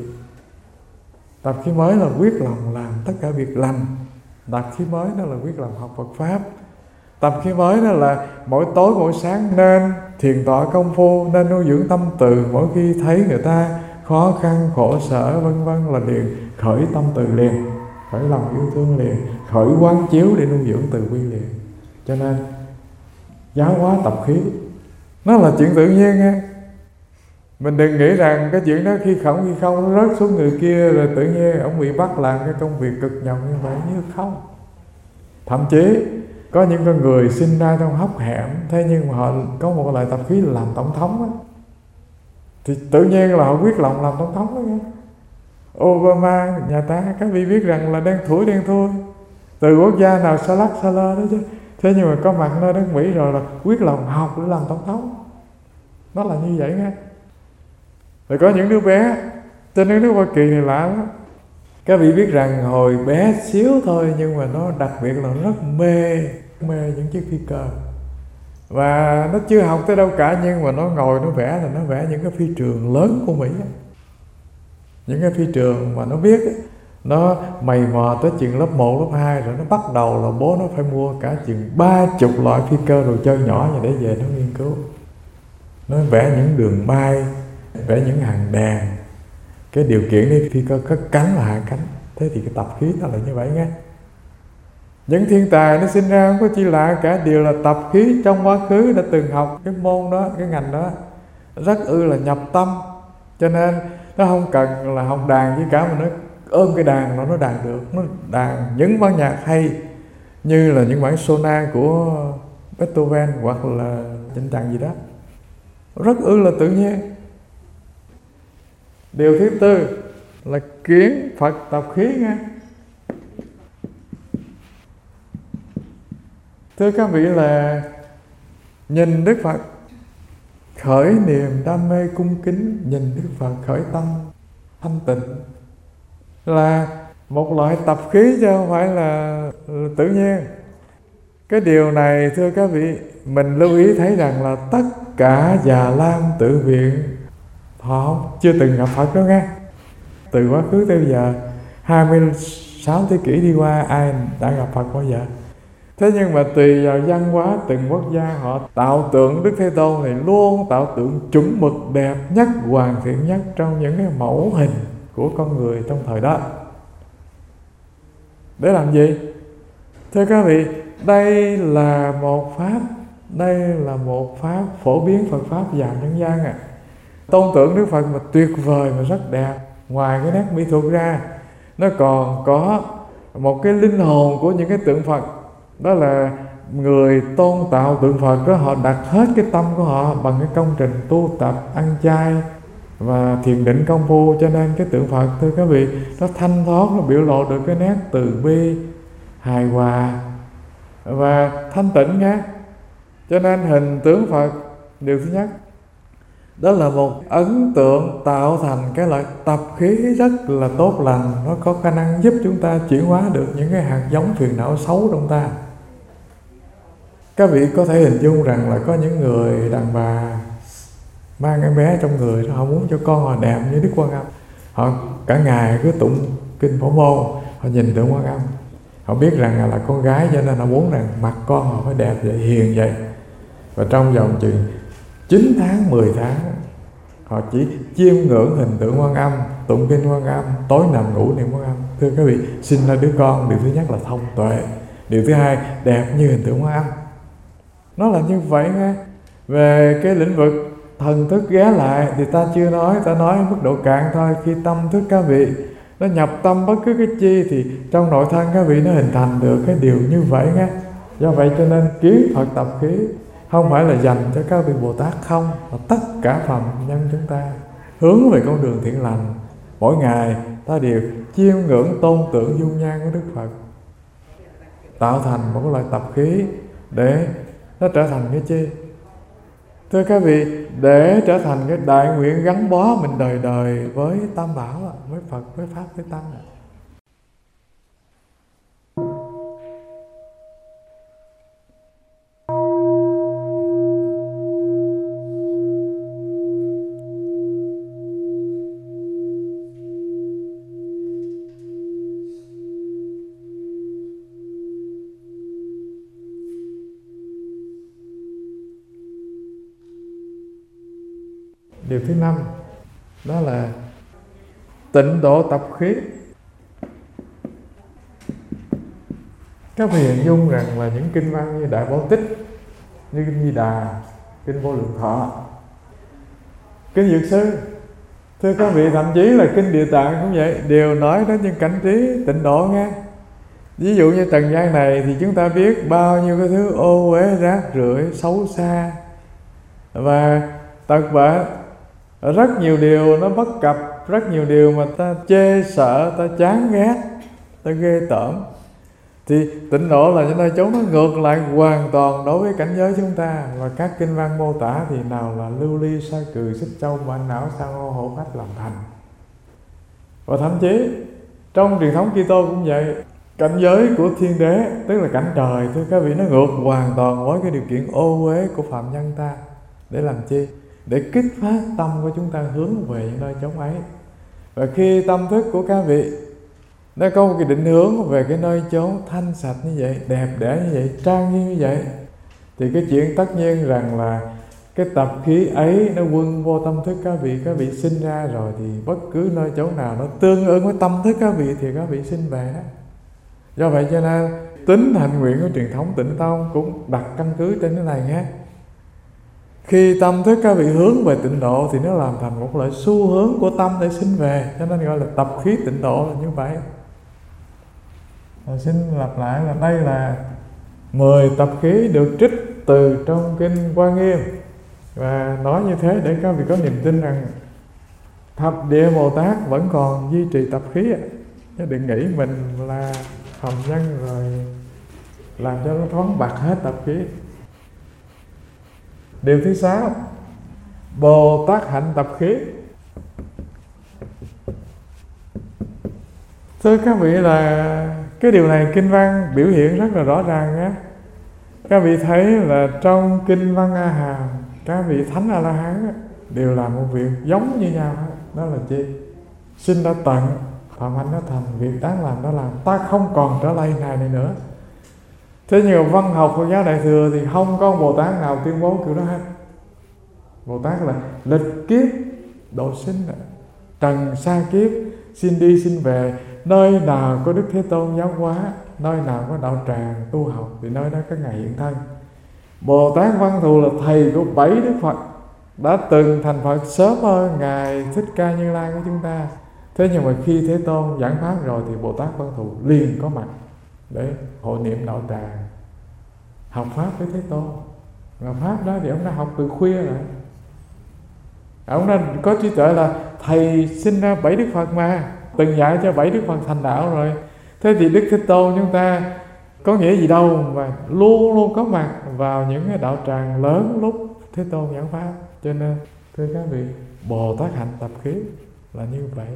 Tập khí mới là quyết lòng làm tất cả việc lành. Tập khí mới đó là quyết lòng học Phật Pháp. Tập khí mới đó là mỗi tối mỗi sáng nên thiền tọa công phu, nên nuôi dưỡng tâm từ. Mỗi khi thấy người ta khó khăn, khổ sở vân vân là liền khởi tâm từ liền, khởi lòng yêu thương liền, khởi quán chiếu để nuôi dưỡng từ bi liền. Cho nên giáo hóa tập khí nó là chuyện tự nhiên nha. Mình đừng nghĩ rằng cái chuyện đó khi khổng khi không nó rớt xuống người kia rồi tự nhiên ông bị bắt làm cái công việc cực nhọc như vậy, như không. Thậm chí có những con người sinh ra trong hốc hẻm, thế nhưng mà họ có một loại tập khí là làm tổng thống đó, thì tự nhiên là họ quyết lòng làm tổng thống đó nghe. Obama nhà ta các vị biết rằng là đang thủi đen thui, từ quốc gia nào xa lắc xa lơ đó chứ, thế nhưng mà có mặt nơi đất Mỹ rồi là quyết lòng học để làm tổng thống. Nó là như vậy nghe. Rồi có những đứa bé trên những nước Hoa Kỳ này lạ lắm. Các vị biết rằng hồi bé xíu thôi nhưng mà nó đặc biệt là rất mê mê những chiếc phi cơ, và nó chưa học tới đâu cả, nhưng mà nó ngồi nó vẽ là nó vẽ những cái phi trường lớn của Mỹ, những cái phi trường mà nó biết nó mày mò tới chừng lớp một, lớp hai rồi nó bắt đầu là bố nó phải mua cả chừng ba chục loại phi cơ đồ chơi nhỏ như để về nó nghiên cứu. Nó vẽ những đường bay, vẽ những hàng đèn. Cái điều kiện đi phi cơ cất cánh là hạ cánh. Thế thì cái tập khí nó là như vậy nghe. Những thiên tài nó sinh ra không có chi lạ cả, đều là tập khí trong quá khứ đã từng học cái môn đó, cái ngành đó, rất ư là nhập tâm. Cho nên nó không cần là học đàn gì cả, mà nó ôm cái đàn nó nó đàn được. Nó đàn những bản nhạc hay như là những bản sona của Beethoven hoặc là Trịnh Trần gì đó, rất ư là tự nhiên. Điều thứ tư là kiến Phật tập khí nghe. Thưa các vị là nhìn Đức Phật khởi niềm đam mê cung kính, nhìn Đức Phật khởi tâm thanh tịnh là một loại tập khí chứ không phải là tự nhiên. Cái điều này thưa các vị, mình lưu ý thấy rằng là tất cả Già Lam tự viện họ chưa từng gặp Phật đó nghe. Từ quá khứ tới bây giờ hai mươi sáu thế kỷ đi qua, ai đã gặp Phật bao giờ? Thế nhưng mà tùy vào văn hóa từng quốc gia, họ tạo tượng Đức Thế Tôn này luôn tạo tượng chuẩn mực đẹp nhất, hoàn thiện nhất trong những cái mẫu hình của con người trong thời đó. Để làm gì? Thưa các vị, đây là một pháp, đây là một pháp phổ biến Phật pháp vào nhân gian à. Tôn tượng Đức Phật mà tuyệt vời mà rất đẹp, ngoài cái nét mỹ thuật ra, nó còn có một cái linh hồn của những cái tượng Phật. Đó là người tôn tạo tượng Phật đó, họ đặt hết cái tâm của họ bằng cái công trình tu tập, ăn chay và thiền định công phu. Cho nên cái tượng Phật thưa các vị, nó thanh thoát, nó biểu lộ được cái nét từ bi, hài hòa và thanh tịnh nghe. Cho nên hình tướng Phật, điều thứ nhất, đó là một ấn tượng tạo thành cái loại tập khí rất là tốt lành. Nó có khả năng giúp chúng ta chuyển hóa được những cái hạt giống phiền não xấu trong ta. Các vị có thể hình dung rằng là có những người đàn bà mang em bé trong người, họ muốn cho con họ đẹp như Đức Quan Âm. Họ cả ngày cứ tụng kinh Phổ Môn, họ nhìn tượng Quan Âm, họ biết rằng là con gái, cho nên họ muốn rằng mặt con họ phải đẹp vậy, hiền vậy. Và trong vòng chừng chín tháng, mười tháng, họ chỉ chiêm ngưỡng hình tượng Quan Âm, tụng kinh Quan Âm, tối nằm ngủ niệm Quan Âm. Thưa các vị, sinh ra đứa con, điều thứ nhất là thông tuệ, điều thứ hai đẹp như hình tượng Quan Âm. Nó là như vậy nghe. Về cái lĩnh vực thần thức ghé lại thì ta chưa nói, ta nói mức độ cạn thôi. Khi tâm thức các vị nó nhập tâm bất cứ cái chi thì trong nội thân các vị nó hình thành được cái điều như vậy nghe. Do vậy cho nên kiến Phật tập khí không phải là dành cho các vị Bồ Tát không, mà tất cả phàm nhân chúng ta hướng về con đường thiện lành. Mỗi ngày ta đều chiêm ngưỡng tôn tượng dung nhan của Đức Phật, tạo thành một cái loại tập khí để nó trở thành cái chi? Thưa các vị, để trở thành cái đại nguyện gắn bó mình đời đời với Tam Bảo, với Phật, với Pháp, với Tăng. Điều thứ năm đó là tịnh độ tập khí. Các vị hình dung rằng là những kinh văn như Đại Bảo Tích, như Kinh Di Đà, Kinh Vô Lượng Thọ, Kinh Dược Sư, thưa các vị, thậm chí là Kinh Địa Tạng cũng vậy, đều nói đến những cảnh trí tịnh độ nghe. Ví dụ như trần gian này thì chúng ta biết bao nhiêu cái thứ ô uế, rác rưởi, xấu xa và tật bệnh, rất nhiều điều nó bất cập, rất nhiều điều mà ta chê sợ, ta chán ghét, ta ghê tởm. Thì tịnh độ là những nơi chốn nó ngược lại hoàn toàn đối với cảnh giới chúng ta. Và các kinh văn mô tả thì nào là lưu ly, sa cừ, xích châu, mãn não, san hô, hổ phách làm thành. Và thậm chí trong truyền thống Kitô cũng vậy, cảnh giới của thiên đế, tức là cảnh trời, thưa các vị, nó ngược hoàn toàn với cái điều kiện ô uế của phạm nhân ta. Để làm chi? Để kích phát tâm của chúng ta hướng về những nơi chốn ấy. Và khi tâm thức của các vị nó có một cái định hướng về cái nơi chốn thanh sạch như vậy, đẹp đẽ như vậy, trang nghiêm như vậy, thì cái chuyện tất nhiên rằng là cái tập khí ấy nó quân vô tâm thức các vị. Các vị sinh ra rồi thì bất cứ nơi chỗ nào nó tương ứng với tâm thức các vị thì các vị sinh về đó. Do vậy cho nên tính thành nguyện của truyền thống Tịnh Tông cũng đặt căn cứ trên cái này nhé. Khi tâm thức các vị hướng về tịnh độ thì nó làm thành một loại xu hướng của tâm để sinh về, cho nên gọi là tập khí tịnh độ là như vậy. Rồi xin lặp lại là đây là mười tập khí được trích từ trong Kinh Hoa Nghiêm. Và nói như thế để các vị có niềm tin rằng Thập Địa Bồ Tát vẫn còn duy trì tập khí. Chứ đừng nghĩ mình là phàm nhân rồi làm cho nó thoáng bạc hết tập khí. Điều thứ sáu, Bồ Tát hạnh tập khí. Thưa các vị là cái điều này kinh văn biểu hiện rất là rõ ràng nhé. Các vị thấy là trong kinh văn A Hàm, các vị thánh A La Hán đều làm một việc giống như nhau. Đó là chi? Sinh đã tận, phạm hạnh đã thành, việc đáng làm đã làm, ta không còn trở lại ngày này nữa. Thế nhưng mà văn học Phật giáo Đại Thừa thì không có Bồ Tát nào tuyên bố kiểu đó hết. Bồ Tát là lịch kiếp độ sinh, trần sa kiếp, xin đi xin về. Nơi nào có Đức Thế Tôn giáo hóa, nơi nào có đạo tràng tu học thì nơi đó có Ngài hiện thân. Bồ Tát Văn Thù là thầy của bảy Đức Phật, đã từng thành Phật sớm hơn Ngài Thích Ca Như Lai của chúng ta. Thế nhưng mà khi Thế Tôn giảng pháp rồi thì Bồ Tát Văn Thù liền có mặt để hội niệm đạo tràng, học pháp với Thế Tôn. Và pháp đó thì ông đã học từ khuya rồi. Ông đã có trí tuệ là thầy sinh ra bảy Đức Phật mà, từng dạy cho bảy Đức Phật thành đạo rồi. Thế thì Đức Thế Tôn chúng ta có nghĩa gì đâu mà luôn luôn có mặt vào những cái đạo tràng lớn lúc Thế Tôn giảng pháp. Cho nên thưa các vị, Bồ Tát hạnh tập khí là như vậy.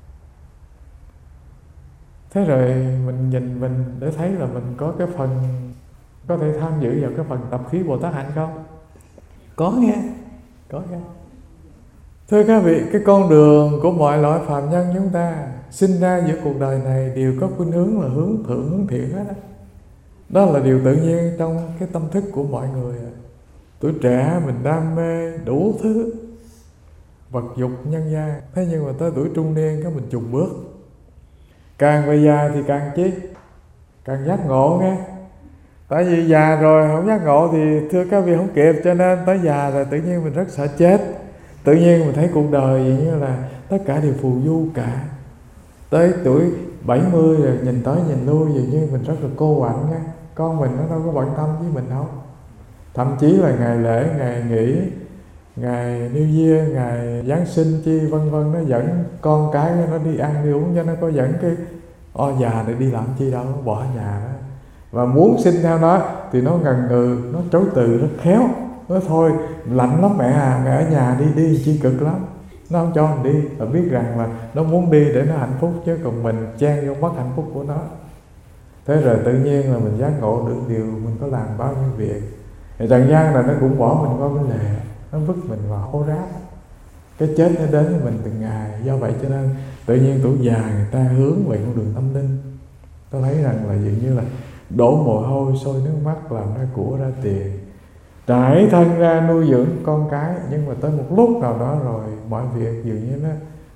Thế rồi mình nhìn mình để thấy là mình có cái phần có thể tham dự vào cái phần tập khí Bồ Tát hạnh không? Có nghe, có nghe. Thưa các vị, cái con đường của mọi loại phàm nhân chúng ta sinh ra giữa cuộc đời này đều có khuynh hướng là hướng thượng, hướng thiện hết đó. Đó là điều tự nhiên trong cái tâm thức của mọi người. Tuổi trẻ mình đam mê đủ thứ vật dục nhân gian, thế nhưng mà tới tuổi trung niên cái mình chùng bước. Càng về già thì càng chi? Càng giác ngộ nghe. Tại vì già rồi không giác ngộ thì thưa các vị không kịp, cho nên tới già rồi tự nhiên mình rất sợ chết. Tự nhiên mình thấy cuộc đời gì như là tất cả đều phù du cả. Tới tuổi bảy mươi rồi nhìn tới nhìn lui dường như mình rất là cô quạnh nha. Con mình nó đâu có bận tâm với mình đâu. Thậm chí là ngày lễ, ngày nghỉ, ngày New Year, ngày Giáng sinh chi vân vân, nó dẫn con cái nó đi ăn đi uống, cho nó có dẫn cái o già để đi làm chi đâu, nó bỏ nhà đó. Và muốn xin theo nó thì nó ngần ngừ, nó chối từ rất khéo. Nói thôi lạnh lắm mẹ à, mẹ ở nhà đi, đi chi cực lắm. Nó không cho mình đi, và biết rằng là nó muốn đi để nó hạnh phúc, chứ còn mình chen vô mất hạnh phúc của nó. Thế rồi tự nhiên là mình giác ngộ được điều mình có làm bao nhiêu việc. Thì trần gian là nó cũng bỏ mình qua bên lề, nó vứt mình vào hố rác. Cái chết nó đến với mình từng ngày. Do vậy cho nên tự nhiên tuổi già người ta hướng về con đường tâm linh. Tôi thấy rằng là dường như là đổ mồ hôi, sôi nước mắt, làm ra của ra tiền, trải thân ra nuôi dưỡng con cái. Nhưng mà tới một lúc nào đó rồi mọi việc dường như nó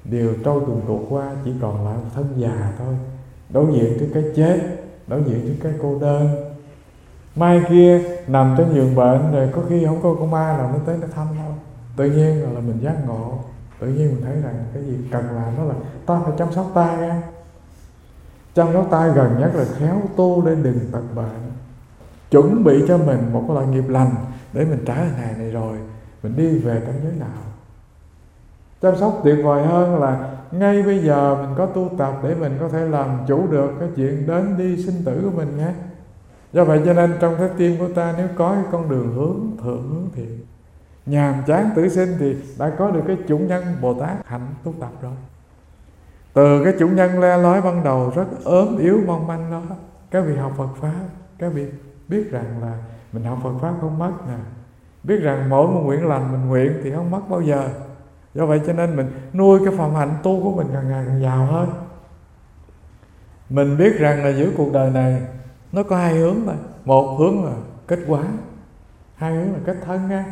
đều trôi tuần tuột qua, chỉ còn lại một thân già thôi, đối diện với cái chết, đối diện với cái cô đơn. Mai kia nằm trên giường bệnh rồi có khi không có con ma nào nó tới nó thăm đâu. Tự nhiên rồi là mình giác ngộ, tự nhiên mình thấy rằng cái gì cần làm đó là ta phải chăm sóc ta ra. Chăm sóc ta gần nhất là khéo tu để đừng tật bệnh, chuẩn bị cho mình một cái loại nghiệp lành để mình trả lần này này rồi mình đi về cảnh giới nào. Chăm sóc tuyệt vời hơn là ngay bây giờ mình có tu tập để mình có thể làm chủ được cái chuyện đến đi sinh tử của mình nhé. Do vậy cho nên trong trái tim của ta nếu có cái con đường hướng thượng hướng thiện, nhàm chán tử sinh thì đã có được cái chủng nhân Bồ Tát hạnh tu tập rồi. Từ cái chủng nhân le lói ban đầu rất ốm yếu mong manh đó, các vị học Phật Pháp, các vị biết rằng là mình học Phật Pháp không mất nè, biết rằng mỗi một nguyện lành mình nguyện thì không mất bao giờ. Do vậy cho nên mình nuôi cái phẩm hạnh tu của mình càng ngày càng giàu hơn. Mình biết rằng là giữa cuộc đời này nó có hai hướng thôi. Một hướng là kết quả, hai hướng là kết thân nha.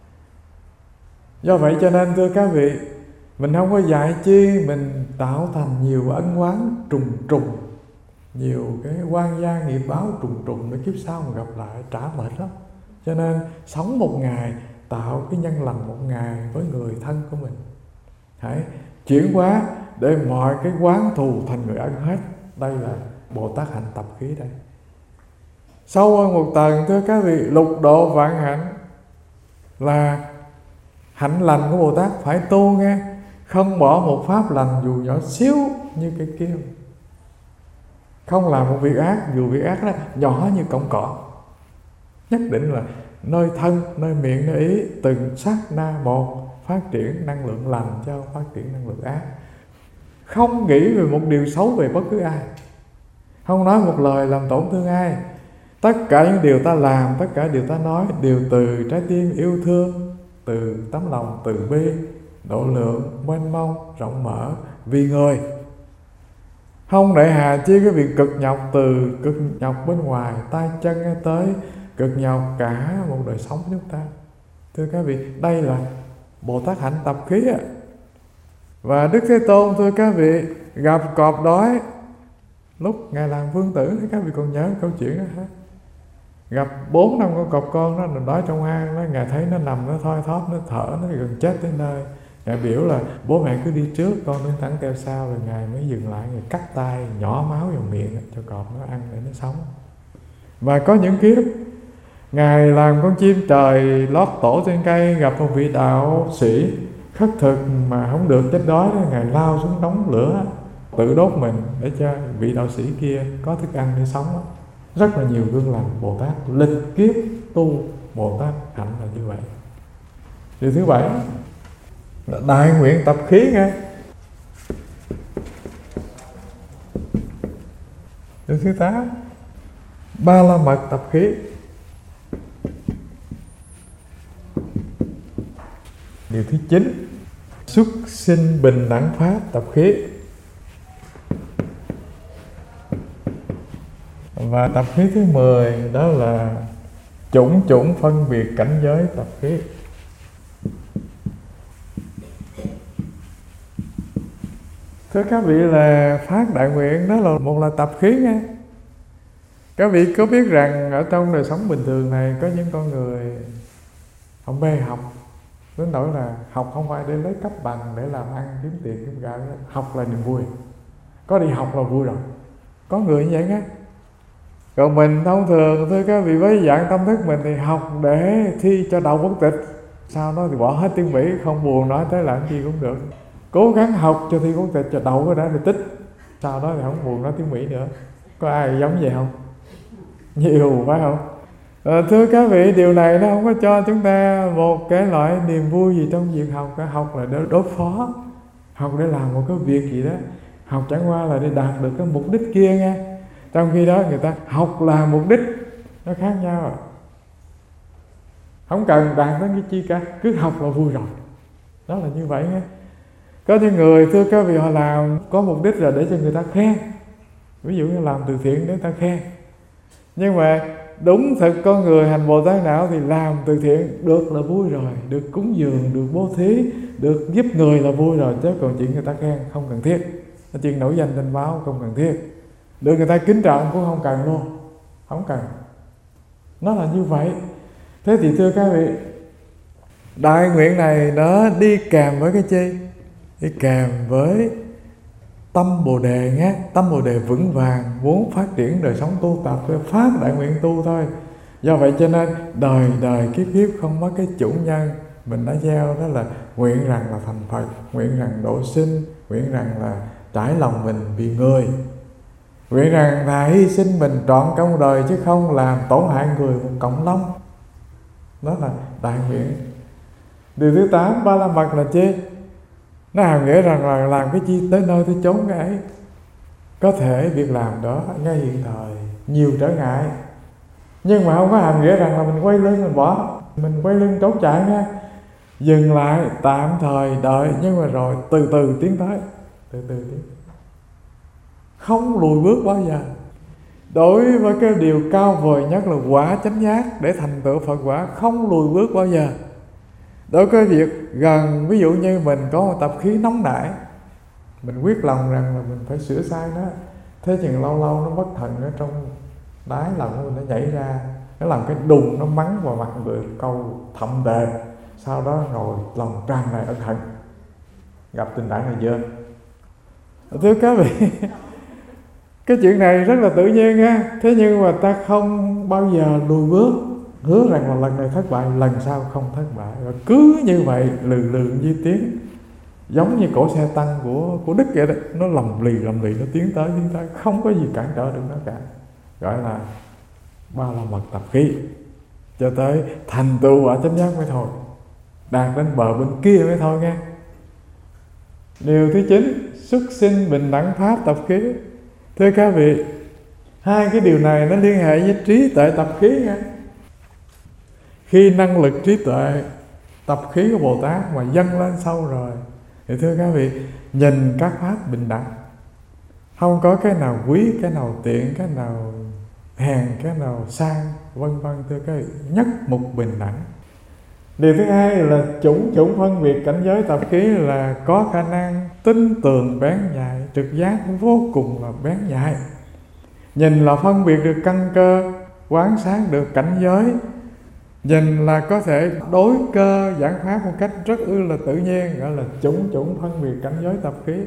Do vậy cho nên thưa các vị, mình không có dạy chi mình tạo thành nhiều ân oán trùng trùng, nhiều cái oan gia nghiệp báo trùng trùng để kiếp sau mà gặp lại trả mệt lắm. Cho nên sống một ngày tạo cái nhân lành một ngày với người thân của mình. Hãy chuyển hóa để mọi cái oán thù thành người ân hết. Đây là Bồ Tát hạnh tập khí đây. Sâu hơn một tầng thưa các vị, lục độ vạn hạnh là hạnh lành của Bồ Tát phải tu nghe, không bỏ một pháp lành dù nhỏ xíu như cái kia, không làm một việc ác dù việc ác đó nhỏ như cọng cỏ. Nhất định là nơi thân, nơi miệng, nơi ý, từng sát na một phát triển năng lượng lành cho phát triển năng lượng ác. Không nghĩ về một điều xấu về bất cứ ai, không nói một lời làm tổn thương ai. Tất cả những điều ta làm, tất cả điều ta nói đều từ trái tim yêu thương, từ tấm lòng từ bi, độ lượng, mênh mông, rộng mở vì người. Không để hà chi cái việc cực nhọc, từ cực nhọc bên ngoài tay chân tới cực nhọc cả một đời sống của chúng ta. Thưa các vị, đây là Bồ Tát hạnh tập khí ạ. Và Đức Thế Tôn thưa các vị, gặp cọp đói lúc Ngài làm vương tử, các vị còn nhớ câu chuyện đó hả? Gặp bốn năm con cọp con nó đói trong hang đó, Ngài thấy nó nằm, nó thoi thóp, nó thở, nó gần chết tới nơi. Ngài biểu là bố mẹ cứ đi trước, con đứng thẳng theo sau. Rồi Ngài mới dừng lại, Ngài cắt tay, nhỏ máu vào miệng cho cọp nó ăn để nó sống. Và có những kiếp Ngài làm con chim trời lót tổ trên cây, gặp một vị đạo sĩ khất thực mà không được, chết đói đó, Ngài lao xuống đống lửa tự đốt mình để cho vị đạo sĩ kia có thức ăn để sống đó. Rất là nhiều gương lành Bồ Tát lịch kiếp tu Bồ Tát hạnh là như vậy. Điều thứ bảy là đại nguyện tập khí nghe. Điều thứ tám ba la mật tập khí. Điều thứ chín xuất sinh bình đẳng pháp tập khí. Và tập khí thứ mười đó là chủng chủng phân biệt cảnh giới tập khí. Thưa các vị, là phát đại nguyện đó là một là tập khí nghe. Các vị có biết rằng ở trong đời sống bình thường này có những con người họ mê học, đến nỗi là học không phải để lấy cấp bằng để làm ăn kiếm tiền kiếm gạo, học là niềm vui, có đi học là vui rồi. Có người như vậy nghe. Còn mình thông thường thưa các vị, với dạng tâm thức mình thì học để thi cho đậu quốc tịch, sau đó thì bỏ hết tiếng Mỹ, không buồn nói tới làm gì cũng được. Cố gắng học cho thi quốc tịch cho đậu cái đó thì tích, sau đó thì không buồn nói tiếng Mỹ nữa. Có ai giống vậy không? Nhiều phải không? À, thưa các vị, điều này nó không có cho chúng ta một cái loại niềm vui gì trong việc học cả. Học là để đối phó, học để làm một cái việc gì đó, học chẳng qua là để đạt được cái mục đích kia nghe. Trong khi đó người ta học là mục đích, nó khác nhau rồi. Không cần đạt đến cái chi cả, cứ học là vui rồi. Đó là như vậy nghe. Có những người thưa các vị, họ làm có mục đích là để cho người ta khen. Ví dụ như làm từ thiện để người ta khen. Nhưng mà đúng thật con người hành Bồ Tát não thì làm từ thiện được là vui rồi, được cúng dường, được bố thí, được giúp người là vui rồi, chứ còn chuyện người ta khen không cần thiết, chuyện nổi danh trên báo không cần thiết, được người ta kính trọng cũng không cần luôn, không cần. Nó là như vậy. Thế thì thưa các vị, đại nguyện này nó đi kèm với cái chi? Đi kèm với tâm Bồ Đề nhé. Tâm Bồ Đề vững vàng, muốn phát triển đời sống tu tập, phát đại nguyện tu thôi. Do vậy cho nên đời đời kiếp kiếp không mất cái chủ nhân mình đã gieo, đó là nguyện rằng là thành Phật, nguyện rằng độ sinh, nguyện rằng là trải lòng mình vì người, nguyện rằng là hy sinh mình trọn công đời chứ không làm tổn hại người một cộng long. Đó là đại nguyện. Điều thứ tám, ba la mật là chi? Nó hàm nghĩa rằng là làm cái chi tới nơi tới chốn cái ấy. Có thể việc làm đó ngay hiện thời nhiều trở ngại, nhưng mà không có hàm nghĩa rằng là mình quay lưng mình bỏ, mình quay lưng trốn chạy nha. Dừng lại tạm thời đợi, nhưng mà rồi từ từ tiến tới, từ từ tiến, không lùi bước bao giờ. Đối với cái điều cao vời nhất là quả chánh giác để thành tựu Phật quả, không lùi bước bao giờ. Đối với việc gần, ví dụ như mình có một tập khí nóng nảy, mình quyết lòng rằng là mình phải sửa sai nó, thế chừng lâu lâu nó bất thần ở trong đáy lòng của mình nó nhảy ra, nó làm cái đùng, nó mắng vào mặt người câu thậm tệ, sau đó ngồi lòng tràn đầy ân hận. Gặp tình trạng này chưa? Thưa các vị, cái chuyện này rất là tự nhiên ha. Thế nhưng mà ta không bao giờ lùi bước, hứa rằng là lần này thất bại, lần sau không thất bại, và cứ như vậy lừ lừ di tiến, giống như cổ xe tăng của của Đức vậy đó, nó lầm lì lầm lì nó tiến tới tiến tới, không có gì cản trở được nó cả. Gọi là ba la mật tập khí, cho tới thành tựu quả chánh giác mới thôi, đạt đến bờ bên kia mới thôi nghe. Điều thứ chín, xuất sinh bình đẳng pháp tập khí. Thưa các vị, hai cái điều này nó liên hệ với trí tuệ tập khí nha. Khi năng lực trí tuệ tập khí của Bồ Tát mà dâng lên sâu rồi, thì thưa các vị, nhìn các pháp bình đẳng, không có cái nào quý, cái nào tiện, cái nào hèn, cái nào sang, vân vân. Thưa các vị, nhất mục bình đẳng. Điều thứ hai là chủng chủng phân biệt cảnh giới tập khí là có khả năng tinh tường bén nhạy, trực giác vô cùng là bén nhạy. Nhìn là phân biệt được căn cơ, quán sát được cảnh giới, nhìn là có thể đối cơ giảng pháp một cách rất ư là tự nhiên, gọi là chủng chủng phân biệt cảnh giới tập khí.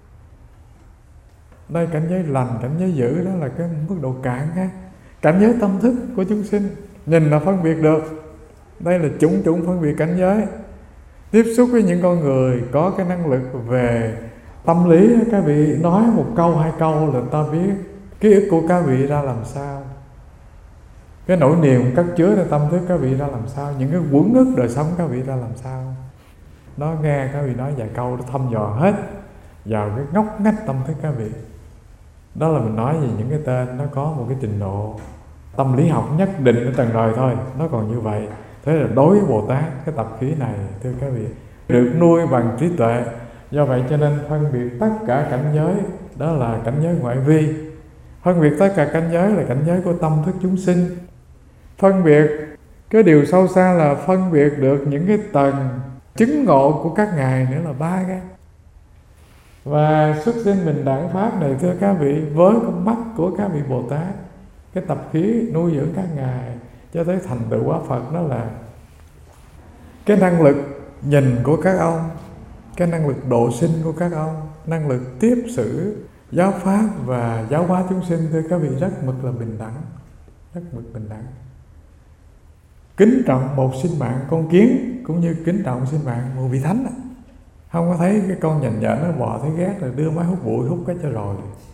Đây cảnh giới lành, cảnh giới dữ, đó là cái mức độ cạn ha. Cảnh giới tâm thức của chúng sinh, nhìn là phân biệt được. Đây là chủng chủng phân biệt cảnh giới. Tiếp xúc với những con người có cái năng lực về tâm lý, các vị nói một câu hai câu là ta biết ký ức của các vị ra làm sao, cái nỗi niềm cất chứaในtâm thức các vị ra làm sao, những cái quẩn ức đời sống các vị ra làm sao. Nó nghe các vị nói vài câu, nó thăm dò hết vào cái ngóc ngách tâm thức các vị. Đó là mình nói về những cái tên nó có một cái trình độ tâm lý học nhất định ở tầng đời thôi, nó còn như vậy. Thế là đối với Bồ Tát, cái tập khí này thưa các vị được nuôi bằng trí tuệ. Do vậy cho nên phân biệt tất cả cảnh giới đó là cảnh giới ngoại vi, phân biệt tất cả cảnh giới là cảnh giới của tâm thức chúng sinh. Phân biệt cái điều sâu xa là phân biệt được những cái tầng chứng ngộ của các ngài nữa là ba cái. Và xuất sinh bình đẳng pháp này thưa các vị, với con mắt của các vị Bồ Tát, cái tập khí nuôi dưỡng các ngài cho tới thành tựu quả Phật, đó là cái năng lực nhìn của các ông, cái năng lực độ sinh của các ông, năng lực tiếp xử giáo pháp và giáo hóa chúng sinh. Thưa các vị, rất mực là bình đẳng, rất mực bình đẳng. Kính trọng một sinh mạng con kiến cũng như kính trọng sinh mạng một vị thánh. Không có thấy cái con nhện nhện nó bò thấy ghét rồi đưa máy hút bụi hút cái cho rồi.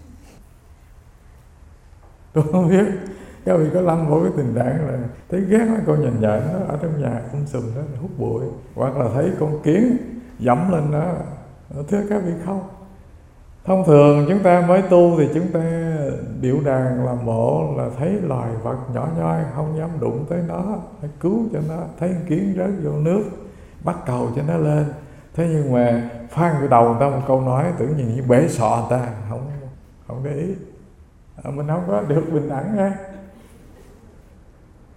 Tôi không biết các vị có lâm vào cái tình trạng là thấy ghét mấy con nhện nhện nó ở trong nhà um sùm đó hút bụi, hoặc là thấy con kiến dẫm lên đó. Thưa các vị, không. Thông thường chúng ta mới tu thì chúng ta điệu đàn làm bộ là thấy loài vật nhỏ nhoi không dám đụng tới nó, phải cứu cho nó. Thấy con kiến rớt vô nước bắt cầu cho nó lên. Thế nhưng mà phan cái đầu người ta một câu nói tưởng như như bể sọ người ta, không không để ý. À, mình không có được bình đẳng nha.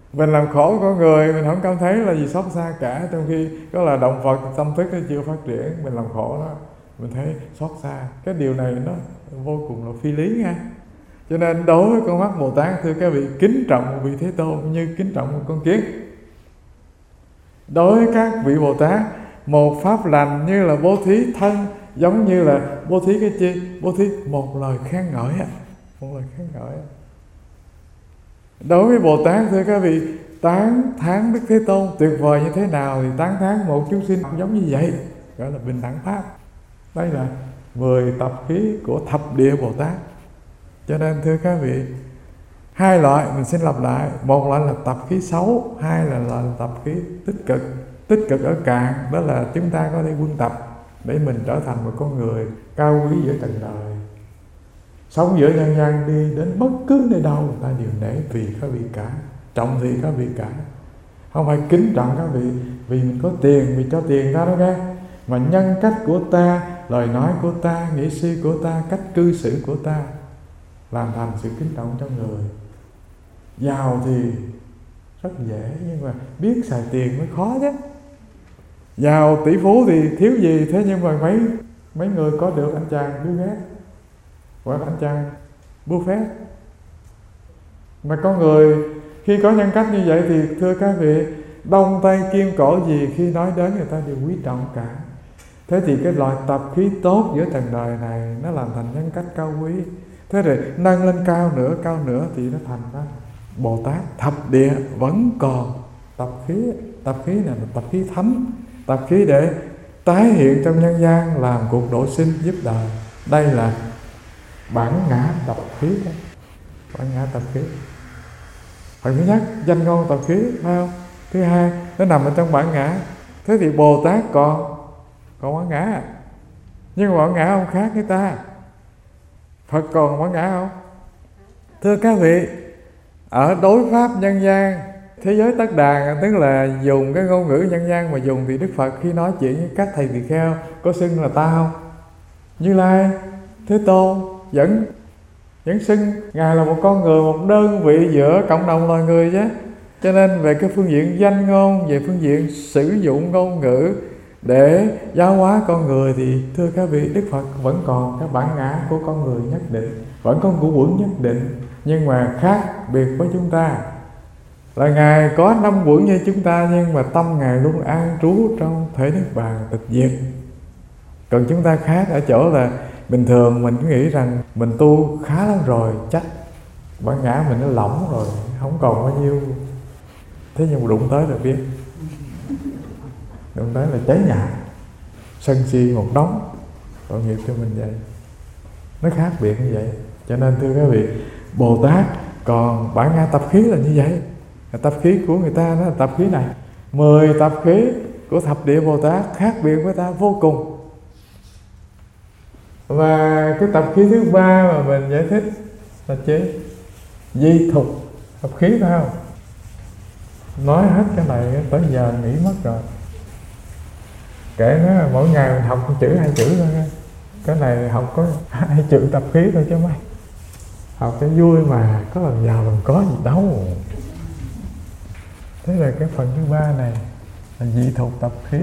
Mình làm khổ con người mình không cảm thấy là gì xót xa cả, trong khi có là động Phật tâm thức nó chưa phát triển, mình làm khổ đó mình thấy xót xa. Cái điều này nó vô cùng là phi lý nha. Cho nên đối với con mắt Bồ Tát, thưa các vị, kính trọng một vị Thế Tôn như kính trọng một con kiến. Đối với các vị Bồ Tát, một pháp lành như là bố thí thân, giống như là bố thí cái chi? Bố thí một lời khen ngợi, một lời khen ngợi. Đối với Bồ Tát, thưa các vị, tán thán Đức Thế Tôn tuyệt vời như thế nào thì tán thán một chúng sinh giống như vậy, gọi là bình đẳng pháp. Đây là mười tập khí của thập địa Bồ Tát. Cho nên thưa các vị, hai loại mình xin lặp lại, một loại là tập khí xấu, hai là, là tập khí tích cực. Tích cực ở cạn, đó là chúng ta có thể quân tập để mình trở thành một con người cao quý giữa trần đời, sống giữa nhân gian, đi đến bất cứ nơi đâu người ta đều nể vì các vị cả, trọng thị các vị cả. Không phải kính trọng các vị vì mình có tiền, vì cho tiền ta đâu nghe, mà nhân cách của ta, lời nói của ta, nghĩ suy của ta, cách cư xử của ta làm thành sự kính trọng cho người. Giàu thì rất dễ, nhưng mà biết xài tiền mới khó chứ. Giàu tỷ phú thì thiếu gì, thế nhưng mà mấy mấy người có được anh chàng Bill Gates hoặc anh chàng Buffett. Mà con người khi có nhân cách như vậy thì thưa các vị, đông tây kim cổ gì khi nói đến người ta đều quý trọng cả. Thế thì cái loại tập khí tốt giữa trần đời này nó làm thành nhân cách cao quý. Thế rồi nâng lên cao nữa, cao nữa thì nó thành ra Bồ Tát thập địa vẫn còn tập khí. Tập khí này là tập khí thánh, tập khí để tái hiện trong nhân gian, làm cuộc độ sinh giúp đời. Đây là bản ngã tập khí đó. Bản ngã tập khí. Phần thứ nhất, danh ngôn tập khí, phải không? Thứ hai, nó nằm ở trong bản ngã. Thế thì Bồ Tát còn còn bản ngã, nhưng mà bản ngã không khác với ta. Phật còn bản ngã không? Thưa các vị, ở đối pháp nhân gian, thế giới tất đàn, tức là dùng cái ngôn ngữ nhân gian mà dùng, thì Đức Phật khi nói chuyện với các thầy tỳ kheo có xưng là ta không? Như Lai, Thế Tôn vẫn vẫn xưng Ngài là một con người, một đơn vị giữa cộng đồng loài người chứ. Cho nên về cái phương diện danh ngôn, về phương diện sử dụng ngôn ngữ để giáo hóa con người thì thưa các vị, Đức Phật vẫn còn cái bản ngã của con người nhất định, vẫn có ngũ uẩn nhất định, nhưng mà khác biệt với chúng ta là Ngài có năm uẩn như chúng ta, nhưng mà tâm Ngài luôn an trú trong thể Niết Bàn tịch diệt. Còn chúng ta khác ở chỗ là bình thường mình cứ nghĩ rằng mình tu khá lắm rồi, chắc bản ngã mình nó lỏng rồi, không còn bao nhiêu. Thế nhưng mà đụng tới là biết, đụng tới là cháy nhà, sân si một đống, tội nghiệp cho mình vậy. Nó khác biệt như vậy. Cho nên thưa các vị, Bồ Tát còn bản ngã tập khí là như vậy. Tập khí của người ta đó là tập khí này. Mười tập khí của thập địa Bồ Tát khác biệt với ta vô cùng. Và cái tập khí thứ ba mà mình giải thích là chế di thục tập khí, phải không? Nói hết cái này tới giờ nghỉ mất rồi. Kể nó mỗi ngày mình học một chữ hai chữ thôi. Cái này học có hai chữ tập khí thôi chứ mấy. Học cho vui mà, có làm giàu làm có gì đâu. Thế là cái phần thứ ba này là dị thục tập khí.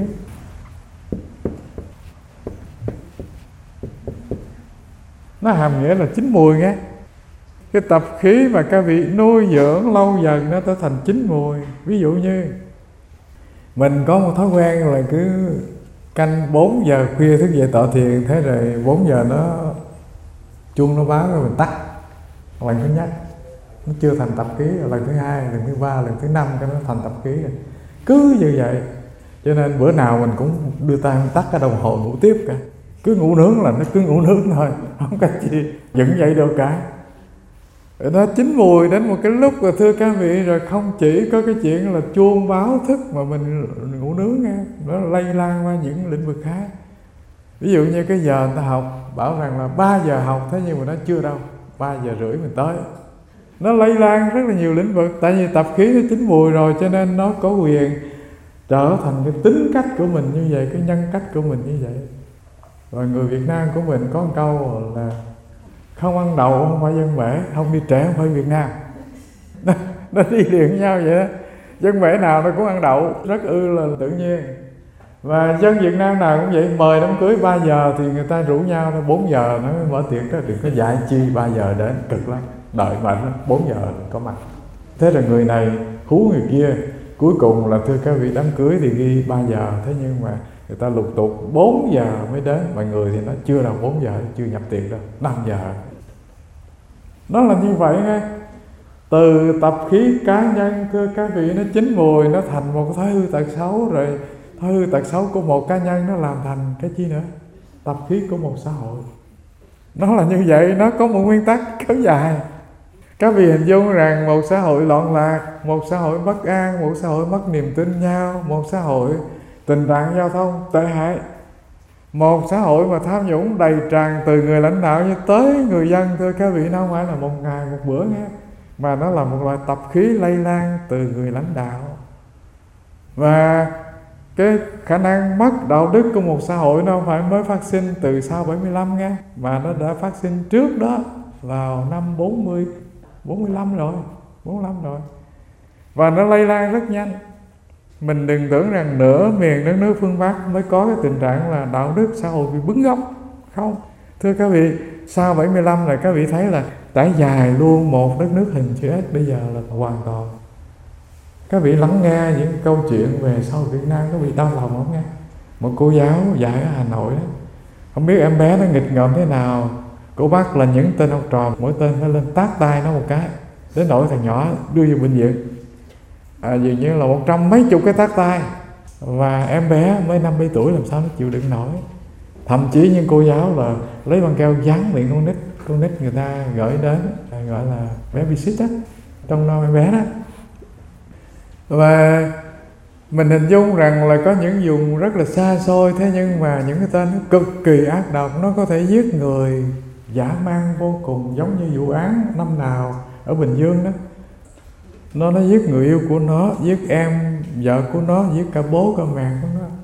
Nó hàm nghĩa là chín mùi nghe. Cái tập khí mà các vị nuôi dưỡng lâu dần nó trở thành chín mùi. Ví dụ như mình có một thói quen là cứ canh bốn giờ khuya thức dậy tọa thiền, thế rồi bốn giờ nó chuông nó báo rồi mình tắt. Lần thứ nhất nó chưa thành tập khí, lần thứ hai, lần thứ ba, lần thứ năm cái nó thành tập khí rồi. Cứ như vậy. Cho nên bữa nào mình cũng đưa tay tắt cái đồng hồ ngủ tiếp cả. Cứ ngủ nướng là nó cứ ngủ nướng thôi, không có gì dựng dậy được cả. Nó chín mùi đến một cái lúc rồi thưa các vị, rồi không chỉ có cái chuyện là chuông báo thức mà mình ngủ nướng nghe, nó lây lan qua những lĩnh vực khác. Ví dụ như cái giờ người ta học bảo rằng là ba giờ học, thế nhưng mà nó chưa đâu, ba giờ rưỡi mình tới. Nó lây lan rất là nhiều lĩnh vực. Tại vì tập khí nó chín mùi rồi, cho nên nó có quyền trở thành cái tính cách của mình như vậy, cái nhân cách của mình như vậy. Rồi người Việt Nam của mình có một câu là không ăn đậu không phải dân Mễ, không đi trễ không phải Việt Nam. Nó đi liền nhau vậy đó. Dân bể nào nó cũng ăn đậu, rất ư là tự nhiên. Và dân Việt Nam nào cũng vậy, mời đám cưới ba giờ thì người ta rủ nhau tới bốn giờ nó mới mở tiệc đó, đừng có dạy chi ba giờ đến, cực lắm, đợi mệt lắm, bốn giờ có mặt. Thế là người này hú người kia, cuối cùng là thưa các vị đám cưới thì ghi ba giờ, thế nhưng mà người ta lục tục bốn giờ mới đến, mọi người thì nó chưa đâu bốn giờ, chưa nhập tiệc đâu, năm giờ. Nó là như vậy nghe. Từ tập khí cá nhân thưa các vị nó chín mùi, nó thành một cái thói hư tật xấu, rồi thói hư tật xấu của một cá nhân nó làm thành cái chi nữa? Tập khí của một xã hội. Nó là như vậy, nó có một nguyên tắc kéo dài. Các vị hình dung rằng một xã hội loạn lạc, một xã hội bất an, một xã hội mất niềm tin nhau, một xã hội tình trạng giao thông tệ hại, một xã hội mà tham nhũng đầy tràn từ người lãnh đạo như tới người dân, thưa các vị, nó không phải là một ngày một bữa nghe, mà nó là một loại tập khí lây lan từ người lãnh đạo. Và cái khả năng mất đạo đức của một xã hội nó không phải mới phát sinh từ sau bảy mươi lăm nghe, mà nó đã phát sinh trước đó vào năm bốn mươi, bốn mươi lăm rồi, bốn mươi lăm rồi. Và nó lây lan rất nhanh. Mình đừng tưởng rằng nửa miền đất nước phương Bắc mới có cái tình trạng là đạo đức xã hội bị bứng gốc. Không. Thưa các vị, sau bảy mươi lăm là các vị thấy là trải dài luôn một đất nước hình chữ S bây giờ là hoàn toàn. Các vị lắng nghe những câu chuyện về sau Việt Nam, các vị đau lòng không nghe? Một cô giáo dạy ở Hà Nội đó, không biết em bé nó nghịch ngợm thế nào, cô bắt là những tên học trò mỗi tên phải lên tát tay nó một cái, đến nỗi thằng nhỏ đưa vào bệnh viện, à, dường như là một trăm mấy chục cái tát tay, và em bé mới năm bảy tuổi làm sao nó chịu đựng nổi. Thậm chí những cô giáo là lấy băng keo dán miệng con nít, con nít người ta gửi đến gọi là babysit đó, trong non em bé đó. Và mình hình dung rằng là có những vùng rất là xa xôi, thế nhưng mà những cái tên nó cực kỳ ác độc, nó có thể giết người dã man vô cùng, giống như vụ án năm nào ở Bình Dương đó. Nó nó giết người yêu của nó, giết em vợ của nó, giết cả bố cả mẹ của nó.